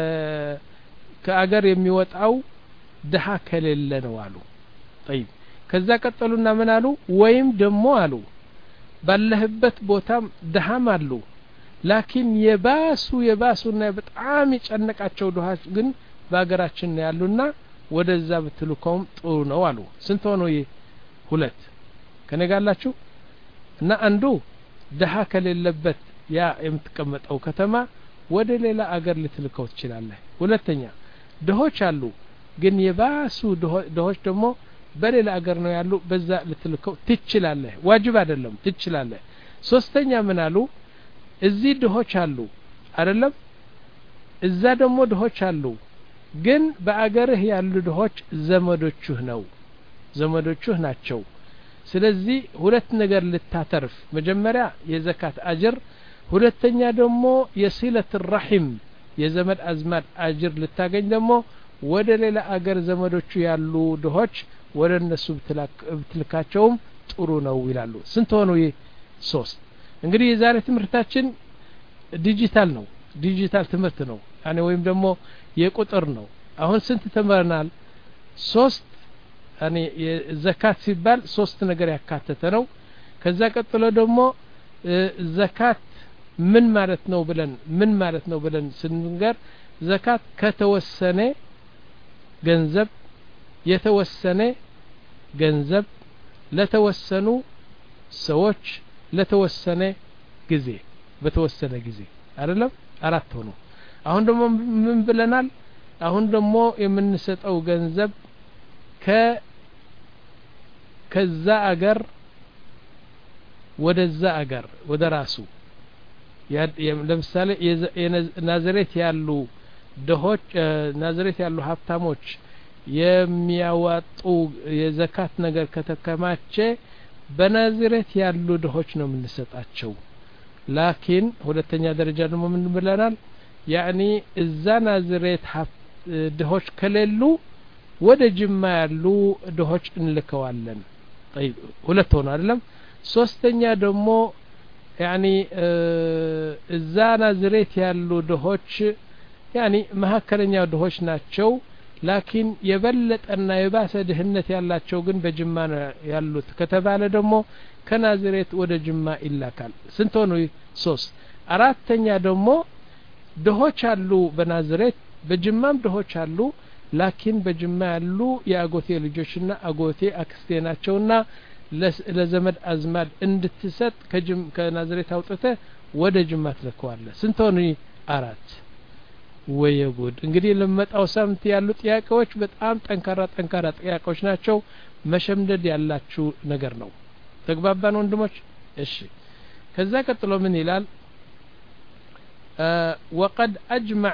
ከአገር የሚወጣው ድሃ ከሌለ ነው አሉ طيب ከዛ ቀጠሉና ምን አሉ ወይም ደሞ አሉ ባለህበት ቦታም ድሃም አሉ ላኪን የባሱ የባሱና በጣም ይጨነቃቸው ድሃች ግን በአገራችን ነው ያሉና ወደዛ ብትልከውም ጥሩ ነው አሉ ስንት ሆኖ ይሄ ሁለት ከነጋላችሁ እና አንዱ ድሃ ከሌለበት ያ የምትቀመጠው ከተማ ወደ ሌላ አገር ልትልከው ትችላለህ ሁለተኛ ድሆች አሉ ግን የባሱ ድሆች ደግሞ በሌላ አገር ነው ያሉ በዛ ልትልከው ትችላለህ ዋጅብ አይደለም ትችላለህ ሶስተኛ ምን አሉ እዚህ ድሆች አሉ አይደለም እዛ ደግሞ ድሆች አሉ ግን በአገርህ ያሉ ድሆች ዘመዶችህ ነው ዘመዶችህ ናቸው ስለዚህ ሁለት ነገር ልታተርፍ መጀመሪያ የዘካት አጅር ሁለተኛ ደግሞ የሲለት الرحم የዘመድ አዝማድ አጅር ልታገኝ ደግሞ ወደ ሌላ አገር ዘመዶቹ ያሉ ድሆች ወደ እነሱ ብትልካቸውም ጥሩ ነው ይላሉ ስንት ሆኖ ይሄ ሶስት እንግዲህ የዛሬ ትምህርታችን ዲጂታል ነው ዲጂታል ትምህርት ነው ያኔ ወይም ደግሞ የቁጥር ነው አሁን ስንት ተመረናል ሶስት ያኔ የዘካት ሲባል ሶስት ነገር ያካተተ ነው ከዛ ቀጥሎ ደግሞ ዘካት ምን ማለት ነው ብለን ምን ማለት ነው ብለን ስንገር ዘካት ከተወሰነ ገንዘብ የተወሰነ ገንዘብ ለተወሰኑ ሰዎች ለተወሰነ ጊዜ በተወሰነ ጊዜ አይደለም አራት ሆኖ አሁን ደግሞ ምን ብለናል አሁን ደግሞ የምንሰጠው ገንዘብ ከ ከዛ አገር ወደዛ አገር ወደ ራሱ ለምሳሌ ናዝሬት ያሉ ድሆች ናዝሬት ያሉ ሀብታሞች የሚያዋጡ የዘካት ነገር ከተከማቸ በናዝሬት ያሉ ድሆች ነው የምንሰጣቸው ላኪን ሁለተኛ ደረጃ ደግሞ ምን ብለናል ያኒ እዛ ናዝሬት ድሆች ከሌሉ ወደ ጅማ ያሉ ድሆች እንልከዋለን طيب ሁለት ሆነ አይደለም ሶስተኛ ደግሞ ያኒ እዛ ናዝሬት ያሉ ድሆች ያኒ መሐከለኛ ድሆች ናቸው ላኪን የበለጠና የባሰ ድህነት ያላቸው ግን በጅማ ያሉት ከተባለ ደግሞ ከናዝሬት ወደ ጅማ ይላካል ስንት ሆኑ ሶስት አራተኛ ደግሞ ድሆች አሉ በናዝሬት በጅማም ድሆች አሉ ላኪን በጅማ ያሉ የአጎቴ ልጆችና አጎቴ አክስቴ ናቸውና ለዘመድ አዝማድ እንድትሰጥ ከጅም ከናዝሬት አውጥተ ወደ ጅማ ትልከዋለህ ስንት ሆኑ አራት ወየጉድ እንግዲህ ለመጣው ሳምንት ያሉ ጥያቄዎች በጣም ጠንካራ ጠንካራ ጥያቄዎች ናቸው መሸምደድ ያላችሁ ነገር ነው ተግባባን ወንድሞች እሺ ከዛ ቀጥሎ ምን ይላል وقد أجمع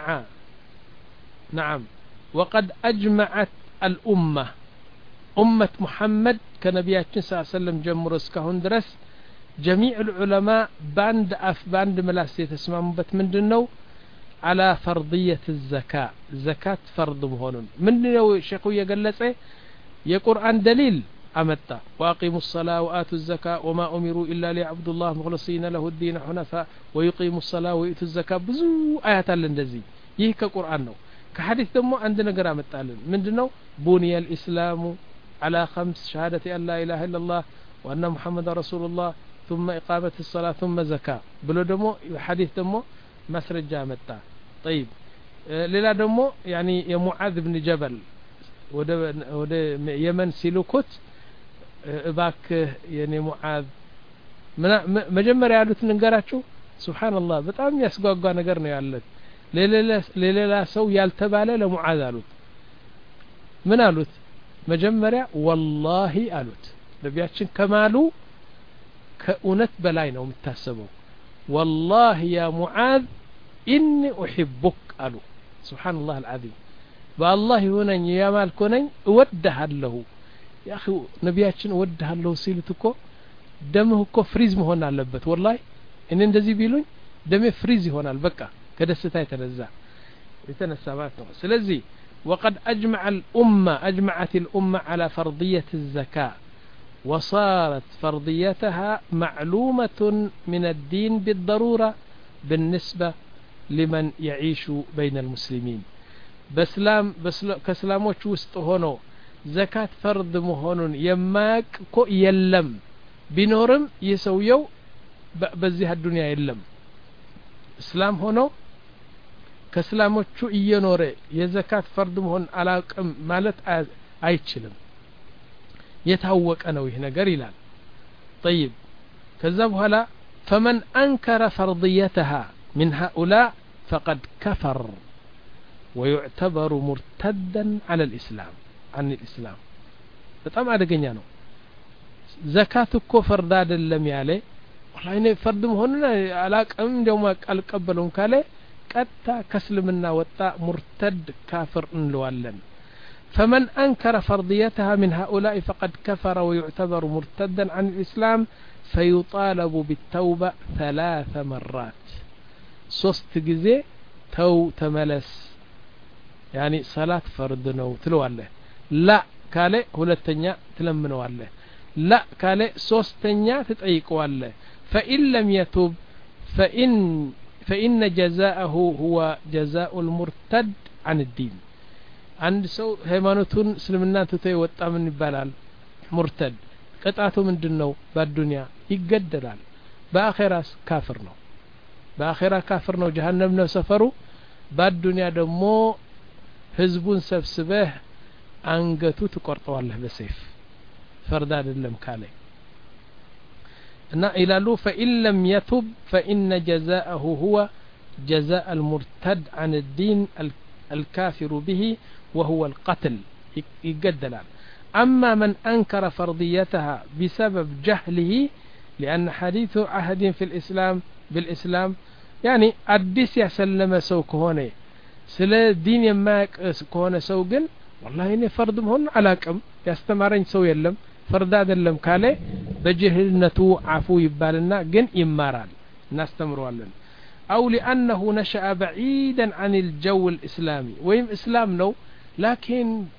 نعم وقد أجمعت الأمة أمة محمد كنبياتنا صلى الله عليه وسلم جمهور اسكهون درس جميع العلماء باند أف باند ملاسية تسمعون بت من دنو على فرضية الزكاة زكاة فرض مهون من دنو شيخوية قلت يقرآن دليل أمتا وأقيموا الصلاة وآتوا الزكاة وما أمروا إلا ليعبدوا الله مخلصين له الدين حنفاء ويقيموا الصلاة ويؤتوا الزكاة بزو آيات اللندزي يهك قرآن نو كحديث دمو عندنا قرام التعلم من دنو بني الإسلام على خمس شهادة أن لا إله إلا الله وأن محمد رسول الله ثم إقامة الصلاة ثم زكاة بلو دمو حديث دمو مسرج جامتا طيب للا دمو يعني يا معاذ بن جبل وده وده يمن سيلوكوت باك يعني معاذ مجمريا ያሉት ንገራችሁ ሱብሃንአላህ በጣም ያስጓጓ ነገር ነው ያለት ለሌላ ሰው ያልተባለ ለሙዓዝ አሉት ምን አሉት መጀመሪያ ወላሂ አሉት ነቢያችን ከማሉ ከኡነት በላይ ነው የምታሰበው ወላሂ ያ ሙዓዝ ኢኒ ኡሂቡክ አሉ ሱብሃንአላህ አልዓዚም በአላህ ይሆነኝ ያማልኮነኝ እወድሃለሁ يا أخي نبياتنا ودها له سيلتكو دمه كو فريز مهون علبت والله إن اندزي بيلون دمه فريز هون البكا كده ستاي تنزع يتنسابات سلزي وقد أجمع الأمة أجمعت الأمة على فرضية الزكاة وصارت فرضيتها معلومة من الدين بالضرورة بالنسبة لمن يعيش بين المسلمين بسلام بسلام كسلاموش وسط هونو زكاة فرض مهون يماك كو يلم بنورم يسويو بزيها الدنيا يلم اسلام هونو كسلاموچو ينوري يزكاة فرض مهون على مالت አይችልም يتهوك انا وهنا قريلان طيب كذا بኋላ فمن انكر فرضيتها من هؤلاء فقد كفر ويعتبر مرتدا على الإسلام عن الإسلام በጣም አደገኛ ነው ዘካት እኮ ፈርድ አይደለም ያለ والله እኔ ፈርድ መሆኑን አላቀም እንደውም አልቀበለውም ካለ ቀጣ ከስልምና ወጣ ሙርተድ ካፍር እንለዋለን فمن أنكر فرضيتها من هؤلاء فقد كفر ويعتبر مرتدا عن الإسلام فيطالب بالتوبة ثلاث مرات ሶስት ጊዜ ተው ተመለስ يعني صلاة فرض ነው ትለዋለህ لا ካለ ሁለተኛ ትለምነዋለህ لا ካለ ሶስተኛ ትጠይቀዋለህ فإن لم يتوب فإن فإن جزاءه هو جزاء المرتد عن الدين عند سو ሃይማኖቱን እስልምና ትቶ የወጣ ምን ይባላል ሙርተድ ቅጣቱ ምንድነው በዱንያ ይገደላል በአኺራስ ካፍር ነው በአኺራ ካፍር ነው ጀሃነም ነው ሰፈሩ በዱንያ ደግሞ ህዝቡን ሰብስበህ አንገቱ ትቆርጠዋለህ በሰይፍ ፈርድ አይደለም ካለ እና ኢላሉ فإن لم يتب فإن جزاءه هو جزاء المرتد عن الدين الكافر به وهو القتل يقدلان أما من أنكر فرضيتها بسبب جهله لأن حديث عهد في الإسلام بالإسلام يعني أدس يسلم سوك هوني سلا دين يماك كونه سوقن والله إني فرض مهن علاكم يستمرين سو يلم فرد أدلم كالي بجهلنتو عفو يبالنا جن إماران نستمروا لنا أو لأنه نشأ بعيدا عن الجو الإسلامي ويم إسلام نو لكن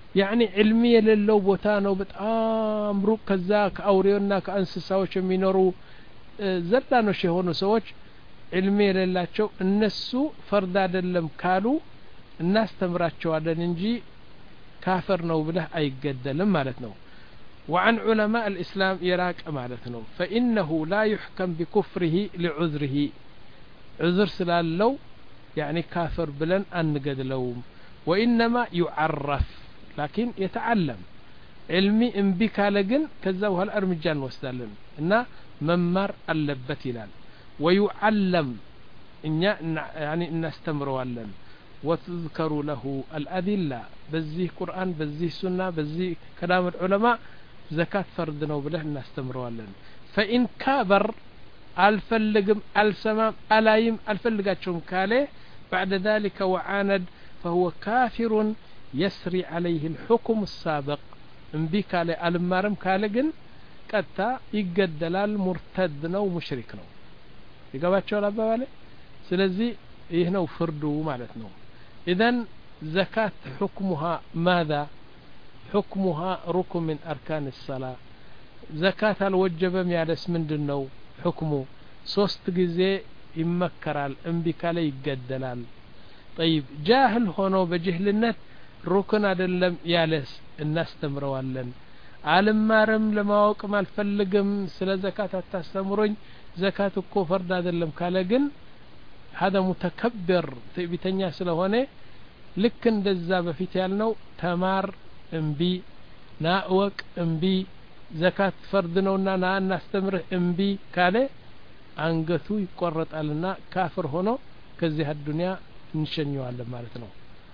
يعني علمي የሌለው ቦታ ነው በጣም ሩቅ ከዛ ከአውሬውና ከእንስሳዎች የሚኖሩ ዘላኖች የሆኑ ሰዎች علمي የሌላቸው እነሱ ፈርድ አይደለም ካሉ እናስተምራቸዋለን እንጂ ካፈር ነው ብለህ አይገደልም ማለት ነው وعن علماء الإسلام يراك مالتنا فإنه لا يحكم بكفره لعذره عذر سلالو يعني كافر بلن أنقد لوم وإنما يعرف لكن يتعلم علمي انبك لقن كذا وهالأرمجان وستالن إنه ممر اللبت لان ويعلم إن يعني نستمروا لن وتذكر له الأدلة بزيه قرآن بزيه سنة بزيه كلام العلماء زكاة فردنا وبله نستمروا لن فإن كابر الفلقم السمام ألايم الفلقاتهم كاله بعد ذلك وعاند فهو كافر يسري عليه الحكم السابق انبيك على المارم كالجن قتا يقدلال مرتدنا ومشركنا يقباتشو لابا سلزي يهنو فردو معناتنا اذن زكاة حكمها ماذا حكمها ركن من أركان الصلاة زكاة الوجبة ميالس من دنو حكمه ሶስት ጊዜ ይመከራል እንቢ ካለ ይገደላል طيب جاهل ሆኖ በጅህልነት ሩክን አይደለም ያለስ እናስተምረዋለን አልማረም ለማወቅ ማልፈልግም ስለ ዘካት አታስተምሩኝ ዘካት እኮ ፈርድ አይደለም ካለ ግን هذا متكبر ትዕቢተኛ ስለሆነ ልክ እንደዛ በፊት ያልነው ተማር እንቢ ናወቅ እንቢ ዘካት ፈርድ ነውና ና እናስተምርህ እንቢ ካለ አንገቱ ይቆረጣልና ካፍር ሆኖ ከዚህ አዱንያ እንሸኘዋለን ማለት ነው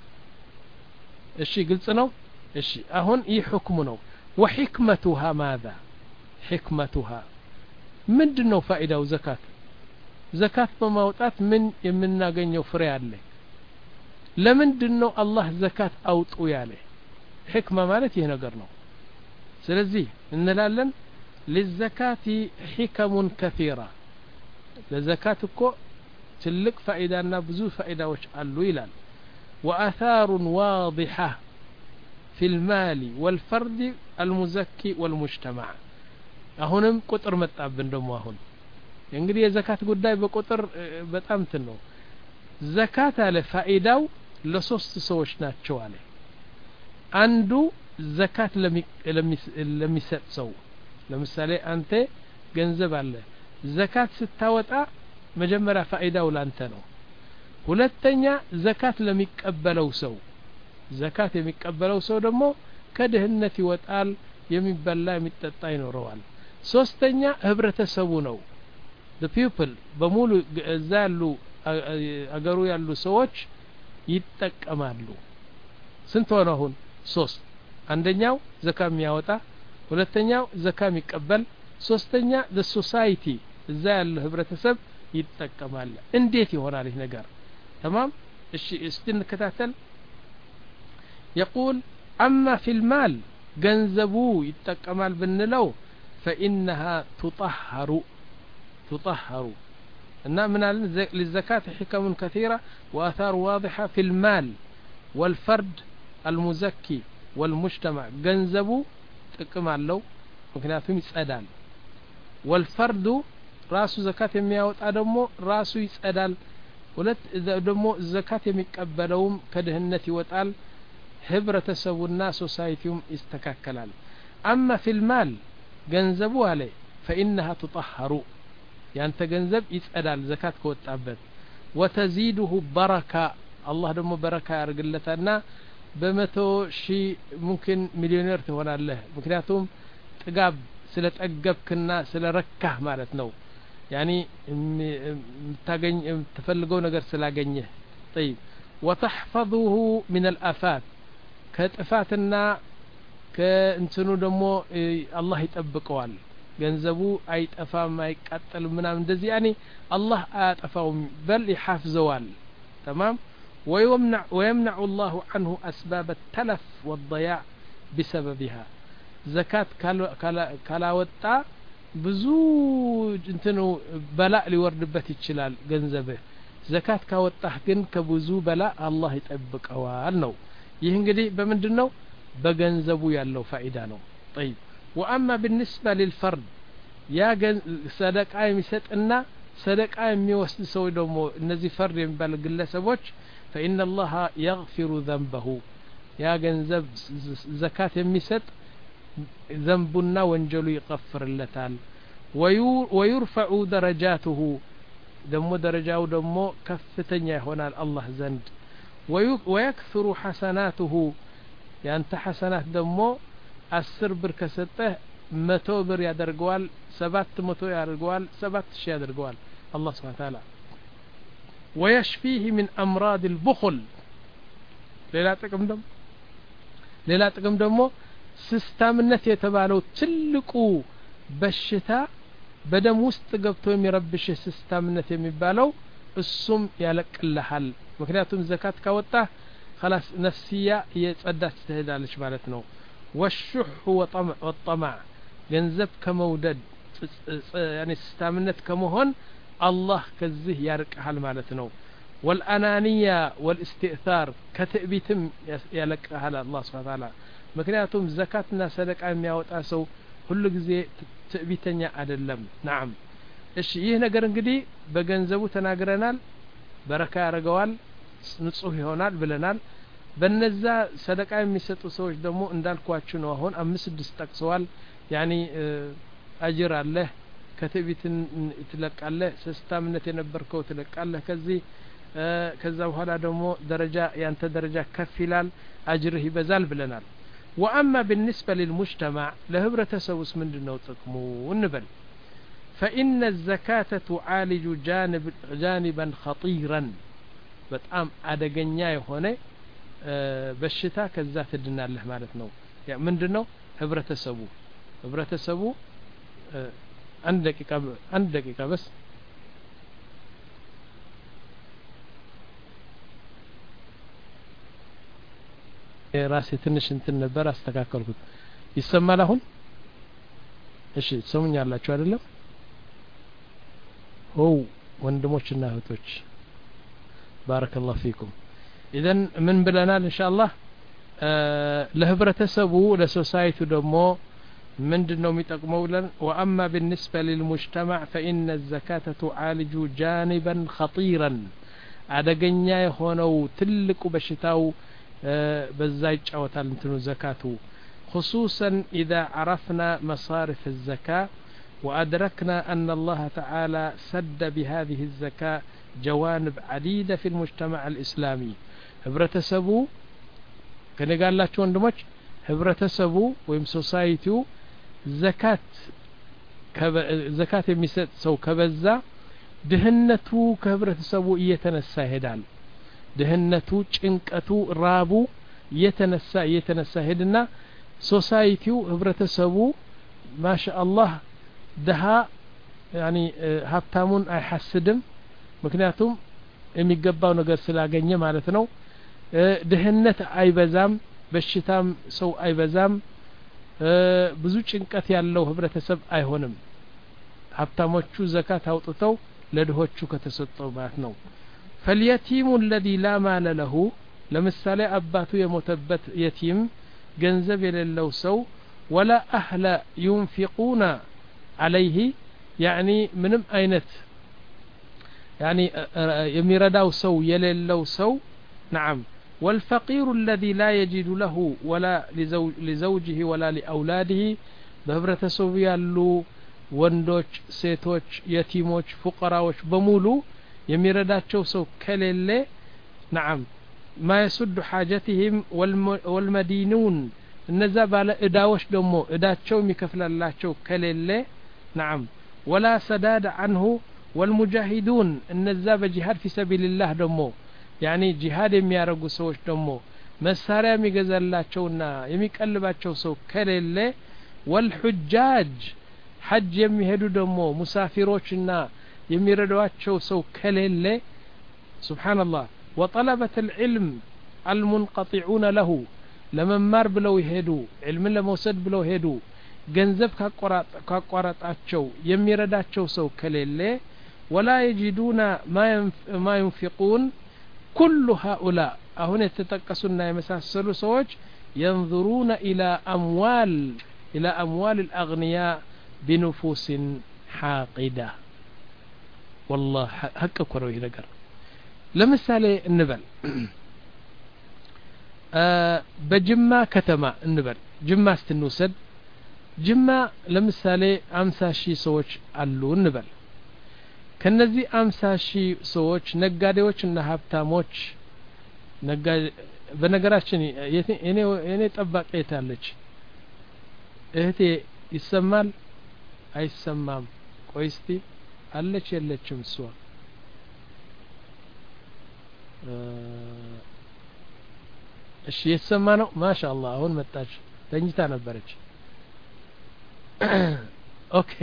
እሺ ግልጽ ነው እሺ አሁን ይህ ሁክሙ ነው وحكمتها ماذا حكمتها ምንድነው ፋይዳው ዘካት ዘካት በማውጣት ምን የምናገኘው ፍሬ አለ ለምንድነው አላህ ዘካት አውጡ ያለ ሕክማ ማለት ይሄ ነገር ነው ስለዚህ እንላለን للزكاة حكم كثيرة ለዘካት እኮ ትልቅ ፋይዳና ብዙ ፋይዳዎች አሉ ይላል وآثار واضحة في المال والفرد المزكي والمجتمع አሁንም ቁጥር መጣብን ደሞ አሁን እንግዲህ የዘካት ጉዳይ በቁጥር በጣም እንትን ነው ዘካት አለ ፋይዳው ለሶስት ሰዎች ናቸው አለ አንዱ ዘካት ለሚሰጥ ሰው ለምሳሌ አንተ ገንዘብ አለ ዘካት ስታወጣ መጀመሪያ ፋይዳው ላንተ ነው ሁለተኛ ዘካት ለሚቀበለው ሰው ዘካት የሚቀበለው ሰው ደግሞ ከድህነት ይወጣል የሚበላ የሚጠጣ ይኖረዋል ሶስተኛ ህብረተሰቡ ነው the people በሙሉ እዛ ያሉ አገሩ ያሉ ሰዎች ይጠቀማሉ ስንት ሆነ አሁን ሶስት አንደኛው ዘካ የሚያወጣ ሁለተኛው ዘካ የሚቀበል ሶስተኛ the society እዛ ያለ ህብረተሰብ ይጠቀማል እንዴት ይሆናል ይህ ነገር تمام እሺ እስቲ እንከታተል يقول أما في المال ገንዘቡ ይጠቀማል ብንለው فإنها تطهر تطهر إن من للزكاة حكم كثيرة وآثار واضحة في المال والفرد المزكي والمجتمع ገንዘቡ ጥቅም አለው ምክንያቱም ይጸዳል والفرد ራሱ ዘካት የሚያወጣ ደግሞ ራሱ ይጸዳል ሁለት ደግሞ ዘካት የሚቀበለውም ከድህነት ይወጣል ህብረተሰቡና ሶሳይቲውም ይስተካከላል أما في المال ገንዘቡ አለ فإنها تطهر ያንተ ገንዘብ ይጸዳል ዘካት ከወጣበት وتزيده بركة الله ደግሞ በረካ ያርግለታልና በመቶ ሺህ ሙምኪን ሚሊዮነር ትሆናለህ ምክንያቱም ጥጋብ ስለጠገብክና ስለረካህ ማለት ነው يعني ታገኝ ተፈልገው ነገር ስላገኘህ طيب وتحفظه من الآفات ከጥፋትና ከእንትኑ ደግሞ አላህ ይጠብቀዋል ገንዘቡ አይጠፋም አይቃጠል ምናም እንደዚህ يعني الله አያጠፋውም በል ይحافظዋል تمام ويمنع ويمنع الله عنه أسباب التلف والضياع بسببها زكاة كلا وطا ብዙ እንትኑ በላእ ሊወርድበት ይችላል ገንዘብህ ዘካት ካወጣህ ግን ከብዙ በላእ አላህ ይጠብቀዋል ነው ይህ እንግዲህ በመንድነው በገንዘቡ ያለው ፋይዳ ነው طيب واما بالنسبه للفرد ያ ሰደቃ የሚሰጥና ሰደቃ የሚወስድ ሰው ደግሞ እነዚህ ፈርድ የሚባሉ ግለሰቦች فإن الله يغفر ذنبه ያ ገንዘብ ዘካት የሚሰጥ ذنبنا ወንጀሉ ይغفርለታል ويرفع درجاته ደሞ ደረጃው ደሞ ከፍተኛ ይሆናል አላህ ዘንድ ويكثر حسناته ያንተ ሐሰናት ደሞ አስር ብር ከሰጠህ መቶ ብር ያደርገዋል ሰባት መቶ ያደርገዋል ሰባት ሺህ ያደርገዋል الله سبحانه وتعالى ويشفيه من أمراض البخل ሌላ ጥቅም ደሞ ሌላ ጥቅም ደሞ ሲስታምነት የተባለው ትልቁ በሽታ በደም ውስጥ ገብቶ የሚረብሽ ሲስታምነት የሚባለው እሱም ያለቅልሃል ምክንያቱም ዘካት ካወጣ خلاص ነፍስያ የጸዳች ትሄዳለች ማለት ነው والشح وطمع والطمع ገንዘብ ከመውደድ يعني ሲስታምነት ከመሆን الله ከዚህ ያርቀሃል ማለት ነው والأنانية والاستئثار كتئبيتم يلقاها الله سبحانه وتعالى ምክንያቱም ዘካትና ሰደቃ የሚያወጣ ሰው ሁሉ ጊዜ ትዕቢተኛ አይደለም نعم እሺ ይህ ነገር እንግዲህ በገንዘቡ ተናግረናል በረካ ያረጋዋል ንጹህ ይሆናል ብለናል በነዛ ሰደቃ የሚሰጡ ሰዎች ደግሞ እንዳልኳችሁ ነው አሁን አምስት ስድስት ጠቅሰዋል يعني አጅር አለ ከትዕቢትን ትለቃለህ ሲስታምነት የነበርከው ትለቃለህ ከዚህ ከዛ በኋላ ደግሞ ደረጃ ያንተ ደረጃ ከፍ ይላል አጅርህ ይበዛል ብለናል واما بالنسبه للمجتمع لهبرتسوس ምንድነው ጥቅሙ እንበል فإن الزكاة تعالج جانب جانبا خطيرا በጣም አደገኛ የሆነ በሽታ ከዛ ትድናለህ ማለት ነው ያ ምንድነው ህብረተሰቡ ህብረተሰቡ አንድ ደቂቃ አንድ ደቂቃ በስ ራሴ ትንሽ እንትን ነበር አስተካከልኩት ይሰማል አሁን እሺ ሰሙኛላችሁ አይደለም ኦ ወንድሞችና እህቶች ባረከላሁ ፊኩም ኢዘን ምን ብለናል ኢንሻአላህ ለህብረተሰቡ ለሶሳይቲ ደግሞ ምንድነው የሚጠቅመው ብለን واما بالنسبه للمجتمع فإن الزكاة تعالج جانبا خطيرا አደገኛ የሆነው ትልቁ በሽታው በዛ ይጫወታል እንትኑ ዘካቱ خصوصا إذا عرفنا مصارف الزكاة وأدركنا أن الله تعالى سد بهذه الزكاة جوانب عديدة في المجتمع الإسلامي ህብረተሰቡ ከኔ ጋር ያላችሁ ወንድሞች ህብረተሰቡ ወይም ሶሳይቲው ዘካት ዘካት የሚሰጥ ሰው ከበዛ ድህነቱ ከህብረተሰቡ እየተነሳ ይሄዳል ድህነቱ ጭንቀቱ ራቡ እየተነሳ እየተነሳ ሄድና ሶሳይቲው ህብረተሰቡ ማሻአላህ ደሃ ያኒ ሀብታሙን አይሐስድም ምክንያቱም የሚገባው ነገር ስላገኘ ማለት ነው ድህነት አይበዛም በሽታም ሰው አይበዛም ብዙ ጭንቀት ያለው ህብረተሰብ አይሆንም ሀብታሞቹ ዘካት አውጥተው ለድሆቹ ከተሰጠው ማለት ነው فاليتيم الذي لا مال له ለምሳሌ አባቱ የሞተበት የቲም ገንዘብ የሌለው ሰው ولا أهل ينفقون عليه يعني ምንም አይነት يعني يميرداو سو يللو سو نعم والفقير الذي لا يجد له ولا لزوج لزوجه ولا لأولاده بهبرتسو يالو ወንዶች ሴቶች የቲሞች ፉቀራዎች በሙሉ የሚረዳቸው ሰው ከሌለ نعم ما يسد حاجتهم والمدينون እነዛ ባለ እዳዎች ደግሞ እዳቸው የሚከፍላላቸው ከሌለ نعم ولا سداد عنه والمجاهدون እነዛ በጂሃድ في سبيل الله ደግሞ يعني ጂሃድ የሚያረጉ ሰዎች ደግሞ መሳሪያ የሚገዛላቸውና የሚቀልባቸው ሰው ከሌለ والحجاج حج የሚሄዱ ደግሞ ሙሳፊሮችና የሚረዷቸው ሰው ከሌለ سبحان الله وطلبة العلم المنقطعون له ለመማር ብለው ይሄዱ علم ለመውሰድ ብለው ሄዱ ገንዘብ ካቋራጣቸው የሚረዳቸው ሰው ከሌለ ولا يجدون ما ما ينفقون كل هؤلاء አሁን የተጠቀሱና የመሳሰሉ ሰዎች ينظرون إلى أموال إلى أموال الأغنياء بنفوس حاقدة والله حق كروي نقر لمثال النبل أه بجمع كتما النبل جمع استنوسد جمع لمثال أمسا شي سوش ألو النبل كنزي أمسا شي سوش نقاديوش نهابتاموش نقاد በነገራችን የኔ የኔ ጠባቂ የታለች እህቴ ይሰማል አይሰማም ቆይ እስቲ አለች የለችም እሷ እሺ የሰማ ነው ማሻአላህ አሁን መጣች ተኝታ ነበረች ኦኬ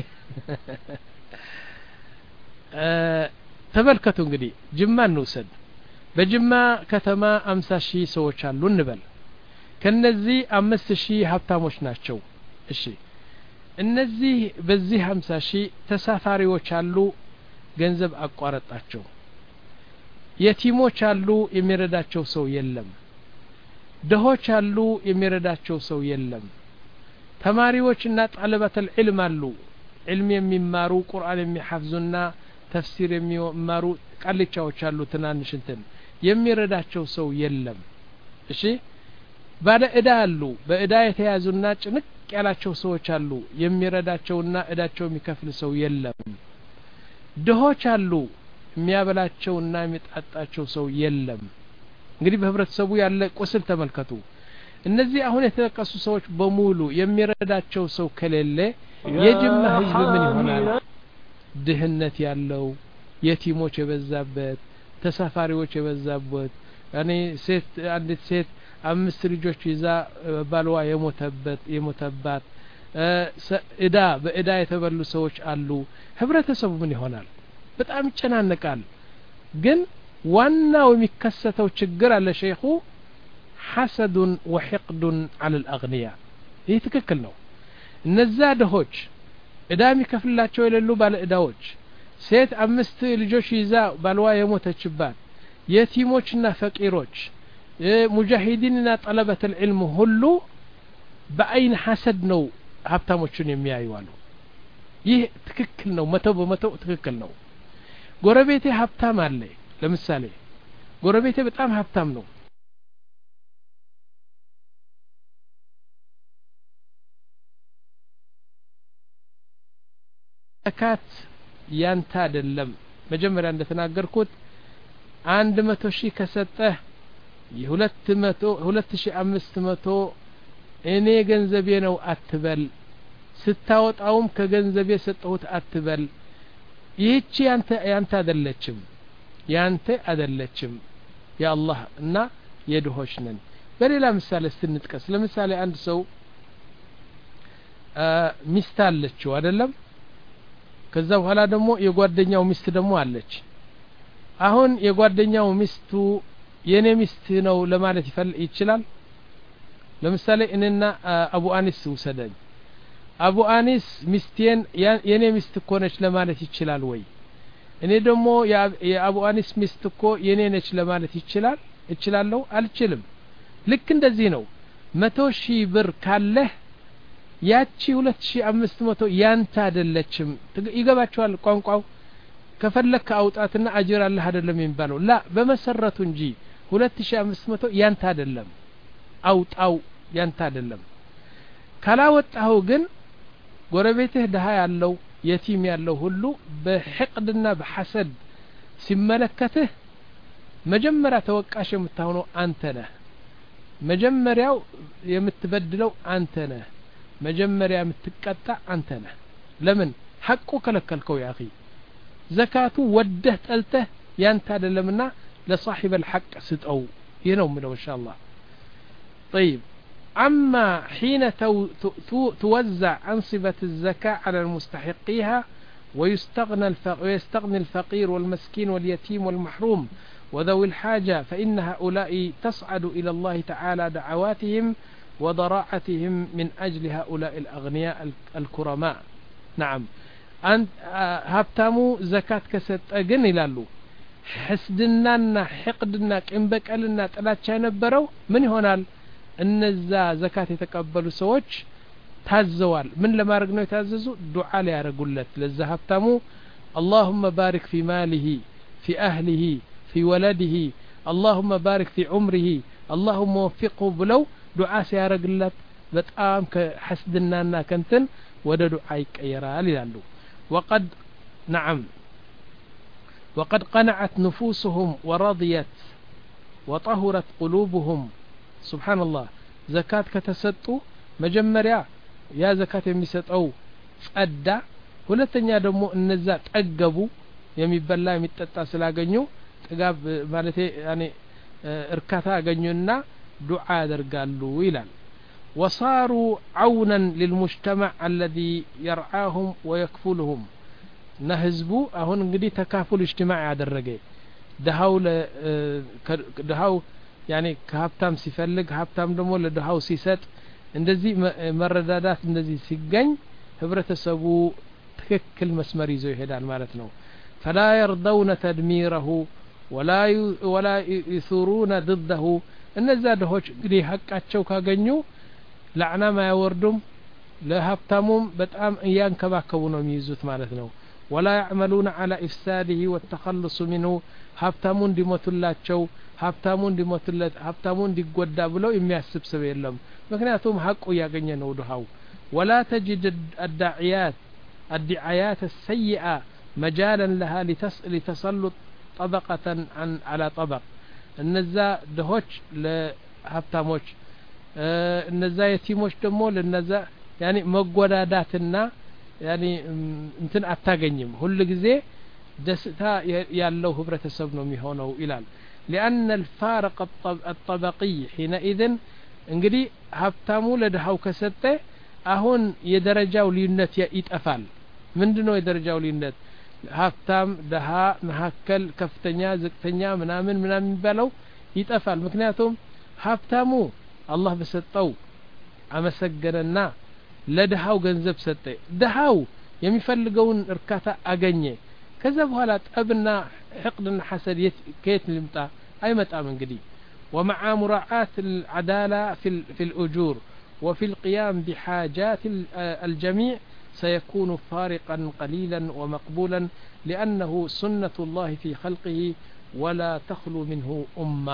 ተመልከቱ እንግዲህ ጅማ እንውሰድ በጅማ ከተማ አምሳ ሺህ ሰዎች አሉ እንበል ከነዚህ አምስት ሺህ ሀብታሞች ናቸው እሺ እነዚህ በዚህ አምሳ ሺህ ተሳፋሪዎች አሉ ገንዘብ አቋረጣቸው የቲሞች አሉ የሚረዳቸው ሰው የለም ደሆች አሉ የሚረዳቸው ሰው የለም ተማሪዎችና ጣለበተል ዒልም አሉ ዒልም የሚማሩ ቁርአን የሚሐፍዙና ተፍሲር የሚማሩ ቃልቻዎች አሉ ትናንሽ እንትን የሚረዳቸው ሰው የለም እሺ ባለ እዳ አሉ በእዳ የተያዙና ጭንቅ ያላቸው ሰዎች አሉ የሚረዳቸውና እዳቸው የሚከፍል ሰው የለም ድሆች አሉ የሚያበላቸውና የሚጣጣቸው ሰው የለም እንግዲህ በህብረተሰቡ ያለ ቁስል ተመልከቱ እነዚህ አሁን የተጠቀሱ ሰዎች በሙሉ የሚረዳቸው ሰው ከሌለ የጅማ ህዝብ ምን ይሆናል ድህነት ያለው የቲሞች የበዛበት ተሳፋሪዎች የበዛበት ያኔ ሴት አንዲት ሴት አምስት ልጆች ይዛ ባልዋ የሞተበት የሞተባት እዳ በእዳ የተበሉ ሰዎች አሉ ህብረተሰቡ ምን ይሆናል በጣም ይጨናነቃል ግን ዋናው የሚከሰተው ችግር አለ ሼኹ حسد وحقد على الأغنياء ይህ ትክክል ነው እነዛ ደሆች እዳ የሚከፍላቸው የሌሉ ባለ እዳዎች ሴት አምስት ልጆች ይዛ ባልዋ የሞተችባት የቲሞችና ፈቂሮች ሙጃሂዲንና ጠለበት العلم ሁሉ በአይን ሐሰድ ነው ሀብታሞችን የሚያዩዋሉ ይህ ትክክል ነው መቶ በመቶ ትክክል ነው ጎረቤቴ ሀብታም አለ ለምሳሌ ጎረቤቴ በጣም ሀብታም ነው ዘካት ያንተ አይደለም መጀመሪያ እንደተናገርኩት አንድ መቶ ሺህ ከሰጠህ የሁለት መቶ ሁለት ሺህ አምስት መቶ እኔ ገንዘቤ ነው አትበል ስታወጣውም ከገንዘቤ ሰጠሁት አትበል ይህቺ ያንተ ያንተ አይደለችም ያንተ አይደለችም ያአላህ እና የድሆች ነን በሌላ ምሳሌ ስንጥቀስ ለምሳሌ አንድ ሰው ሚስት አለችው አይደለም ከዛ በኋላ ደግሞ የጓደኛው ሚስት ደግሞ አለች አሁን የጓደኛው ሚስቱ የኔ ሚስት ነው ለማለት ይችላል ለምሳሌ እኔና አቡ አኒስ ወሰደኝ አቡ አኒስ ሚስቴን የኔ ሚስት እኮ ነች ለማለት ይችላል ወይ እኔ ደግሞ የአቡ አኒስ ሚስት እኮ የኔ ነች ለማለት ይችላል እችላለሁ አልችልም ልክ እንደዚህ ነው መቶ ሺህ ብር ካለህ ያቺ ሁለት ሺህ አምስት መቶ ያንተ አይደለችም ይገባቸዋል ቋንቋው ከፈለክ አውጣትና አጅር አለህ አይደለም የሚባለው ላ በመሰረቱ እንጂ ሁለት ሺህ አምስት መቶ ያንተ አይደለም አውጣው ያንተ አይደለም ካላወጣው ግን ጎረቤትህ ደሃ ያለው የቲም ያለው ሁሉ በሕቅድና በሐሰድ ሲመለከትህ መጀመሪያ ተወቃሽ የምትሆነው አንተ ነህ መጀመሪያው የምትበድለው አንተ ነህ መጀመሪያ የምትቀጣ አንተ ነህ ለምን ሐቁ ከለከልከው ያ اخي ዘካቱ ወደህ ጠልተህ ያንተ አይደለምና ለصاحب الحق ስጠው ይሄ ነው ምለው ኢንሻአላህ طيب اما حين توزع انصبة الزكاة على المستحقيها ويستغنى الفقير ويستغني الفقير والمسكين واليتيم والمحروم وذوي الحاجة فإن هؤلاء تصعد إلى الله تعالى دعواتهم وضراعتهم من أجل هؤلاء الأغنياء الكرماء نعم أنت هبتامو زكاة كست أجن إلالو حسدنانا حقدنا قنبقلنا ጥላቻ የነበረው ምን ይሆናል እነዛ ዘካት የተቀበሉ ሰዎች ታዘዋል ምን ለማድረግ ነው የታዘዙ ዱዓ ሊያረጉለት ለዛ ሀብታሙ اللهم بارك في ماله في أهله في ولده اللهم بارك في عمره اللهم وفقه بلو دعاء سيارقلت بتقام كحسدنا كنتن ودا دعاء يقيرال يلالو وقد نعم وقد قنعت نفوسهم ورضيت وطهرت قلوبهم سبحان الله زكاة كتسطو مجمريا يا زكاة የሚሰጠው ጸዳ ሁለተኛ ደግሞ እነዛ ጠገቡ የሚበላ የሚጠጣ ስላገኙ ጥጋብ ማለት ያኔ እርካታ አገኙና ዱዓ ያደርጋሉ ይላል وصاروا عونا للمجتمع الذي يرعاهم ويكفلهم ነህዝቡ አሁን እንግዲህ ተካፉል اجتماع ያደረገ ደሃው ደሃው ያኔ ከሀብታም ሲፈልግ ሀብታም ደግሞ ለደሃው ሲሰጥ እንደዚህ መረዳዳት እንደዚህ ሲገኝ ህብረተሰቡ ትክክል መስመር ይዞ ይሄዳል ማለት ነው فلا يرضون تدميره ولا ولا يثورون ضده እነዛ ደሆች እንግዲህ ሐቃቸው ካገኙ ለዓና ማያወርዱም ለሀብታሙም በጣም ያንከባከቡ ነው የሚይዙት ማለት ነው ولا يعملون على إفساده والتخلص منه ሀብታሙን እንዲሞቱላቸው ሀብታሙን እንዲሞቱለት ሀብታሙን እንዲጎዳ ብለው የሚያስብ ሰው የለም ምክንያቱም ሐቁ ያገኘ ነው ደሃው ولا تجد الداعيات الدعايات السيئة مجالا لها لتسلط طبقة عن على طبق እነዛ ደሆች ለሀብታሞች እነዛ የቲሞች ደግሞ ለነዛ ያኒ መጎዳዳትና ያኒ እንትን አታገኝም ሁሉ ጊዜ ደስታ ያለው ህብረተሰብ ነው የሚሆነው ይላል لأن الفارق الطبقي حينئذ እንግዲህ ሀብታሙ ለደሃው ከሰጠ አሁን የደረጃው ልዩነት ይጠፋል ምንድነው የደረጃው ልዩነት ሀብታም ደሃ መሐከል ከፍተኛ ዝቅተኛ ምናምን ምናምን የሚባለው ይጠፋል ምክንያቱም ሀብታሙ አላህ በሰጠው አመሰገነና ለደሃው ገንዘብ ሰጠ ደሃው የሚፈልገውን እርካታ አገኘ ከዛ በኋላ ጠብና حقدና ሐሰድ ከየት ሊምጣ አይመጣም እንግዲህ ومع مراعاة العدالة في في الأجور وفي القيام بحاجات الجميع سيكون فارقا قليلا ومقبولا لأنه سنة الله في خلقه ولا تخلو منه أمة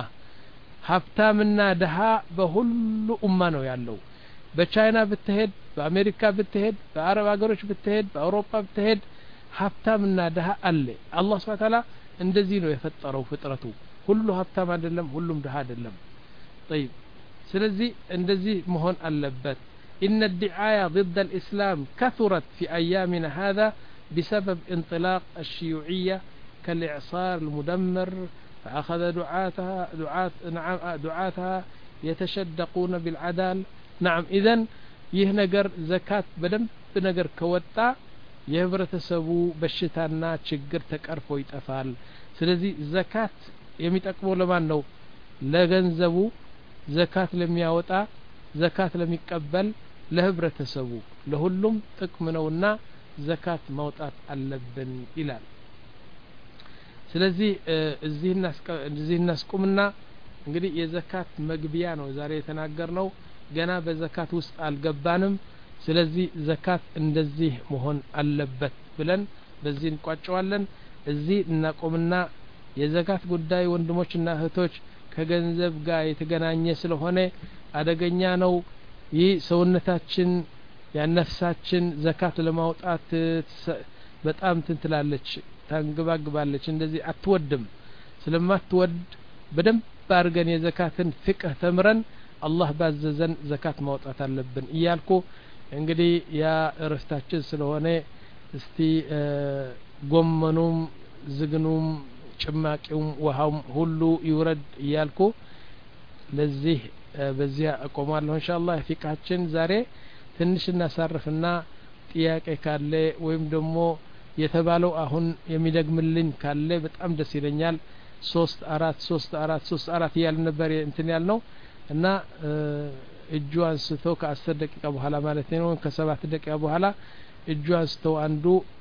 هبتامنا دها بهل أمة ነው ያለው በቻይና ብትሄድ በአሜሪካ ብትሄድ በአረብ ሀገሮች ብትሄድ በአውሮፓ ብትሄድ ሀብታምና ደሃ አለ አላህ Subhanahu Ta'ala እንደዚህ ነው የፈጠረው ፍጥረቱ ሁሉ ሀብታም አይደለም ሁሉም ደሃ አይደለም طيب ስለዚህ እንደዚህ መሆን አለበት إن الدعاية ضد الإسلام كثرت في أيامنا هذا بسبب انطلاق الشيوعية كالإعصار المدمر فأخذ دعاتها دعاة نعم دعاتها يتشدقون بالعدال نعم إذن يهنجر زكاة بدم بنجر كوتا የህብረተሰቡ በሽታና ችግር ተቀርፎ ይጠፋል ስለዚህ ዘካት የሚጠቅመው ለማን ነው ለገንዘቡ ዘካት ለሚያወጣ ዘካት ለሚቀበል ለህብረተሰቡ ለሁሉም ጥቅም ነውና ዘካት ማውጣት አለብን ይላል ስለዚህ እዚህ እዚህ እናስቁምና እንግዲህ የዘካት መግቢያ ነው ዛሬ የተናገርነው ገና በዘካት ውስጥ አልገባንም ስለዚህ ዘካት እንደዚህ መሆን አለበት ብለን በዚህ እንቋጨዋለን እዚህ እናቆምና የዘካት ጉዳይ ወንድሞችና እህቶች ከገንዘብ ጋር የተገናኘ ስለሆነ አደገኛ ነው ይህ ሰውነታችን ያነፍሳችን ዘካት ለማውጣት በጣም ትንትላለች ታንግባግባለች እንደዚህ አትወድም ስለማትወድ በደንብ ባርገን የዘካትን ፍቅህ ተምረን አላህ ባዘዘን ዘካት ማውጣት አለብን እያልኩ እንግዲህ ያ እረፍታችን ስለሆነ እስቲ ጎመኑም ዝግኑም ጭማቂውም ውሃውም ሁሉ ይውረድ እያልኩ ለዚህ በዚያ አቆማለሁ ኢንሻአላህ ፊቃችን ዛሬ ትንሽ እናሳርፍና ጥያቄ ካለ ወይም ደግሞ የተባለው አሁን የሚደግምልኝ ካለ በጣም ደስ ይለኛል ሶስት አራት ሶስት አራት ሶስት አራት ያል ነበር እንትን ያልነው እና እጁ አንስቶ ከአስር ደቂቃ በኋላ ማለት ነው ከሰባት ደቂቃ በኋላ እጁ አንስቶ አንዱ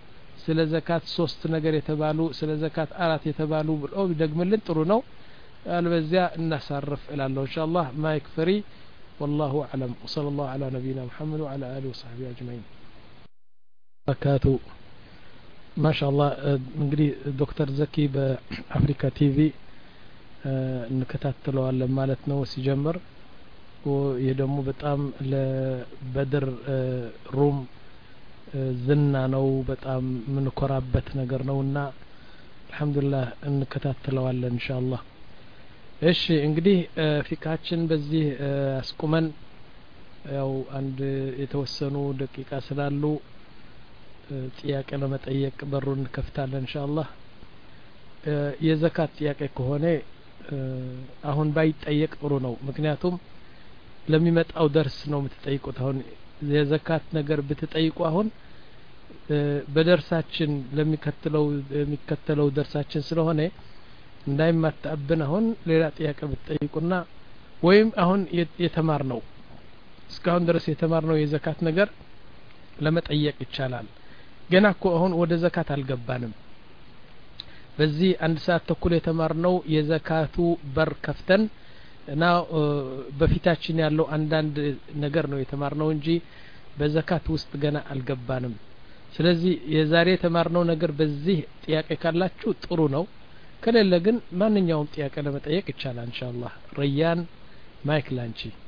ስለ ዘካት ሶስት ነገር የተባሉ ስለ ዘካት አራት የተባሉ ብሎ ደግመልን ጥሩ ነው አልበዚያ እናሳርፍ እላለሁ ኢንሻአላህ ማይክ ፍሪ والله اعلم وصلى الله على نبينا محمد وعلى اله وصحبه اجمعين بركاته ما شاء الله እንግዲህ ዶክተር ዘኪ በአፍሪካ ቲቪ እንከታተለዋለን ማለት ነው ሲጀምር ወየደሙ በጣም ለበድር ሩም ዝና ነው በጣም ምን ኮራበት ነገር ነውና አልহামዱሊላህ እንከታተለዋለን ኢንሻአላህ እሺ እንግዲህ ፊካችን በዚህ አስቁመን ያው አንድ የተወሰኑ ደቂቃ ስላሉ ጥያቄ ለመጠየቅ በሩን ከፍታለን ኢንሻአላህ የዘካት ጥያቄ ከሆነ አሁን ባይጠየቅ ጥሩ ነው ምክንያቱም ለሚመጣው ደርስ ነው የምትጠይቁት አሁን የዘካት ነገር ብትጠይቁ አሁን በደርሳችን ለሚከተለው የሚከተለው ደርሳችን ስለሆነ እንዳይማታብን አሁን ሌላ ጥያቄ ብትጠይቁና ወይም አሁን የተማርነው እስካሁን ድረስ የተማርነው የዘካት ነገር ለመጠየቅ ይቻላል ገና እኮ አሁን ወደ ዘካት አልገባንም በዚህ አንድ ሰዓት ተኩል የተማርነው የዘካቱ በር ከፍተን እና በፊታችን ያለው አንዳንድ ነገር ነው የተማርነው እንጂ በዘካት ውስጥ ገና አልገባንም ስለዚህ የዛሬ የተማርነው ነገር በዚህ ጥያቄ ካላችሁ ጥሩ ነው ከሌለ ግን ማንኛውም ጥያቄ ለመጠየቅ ይቻላል ኢንሻአላህ ረያን ማይክ ላንቺ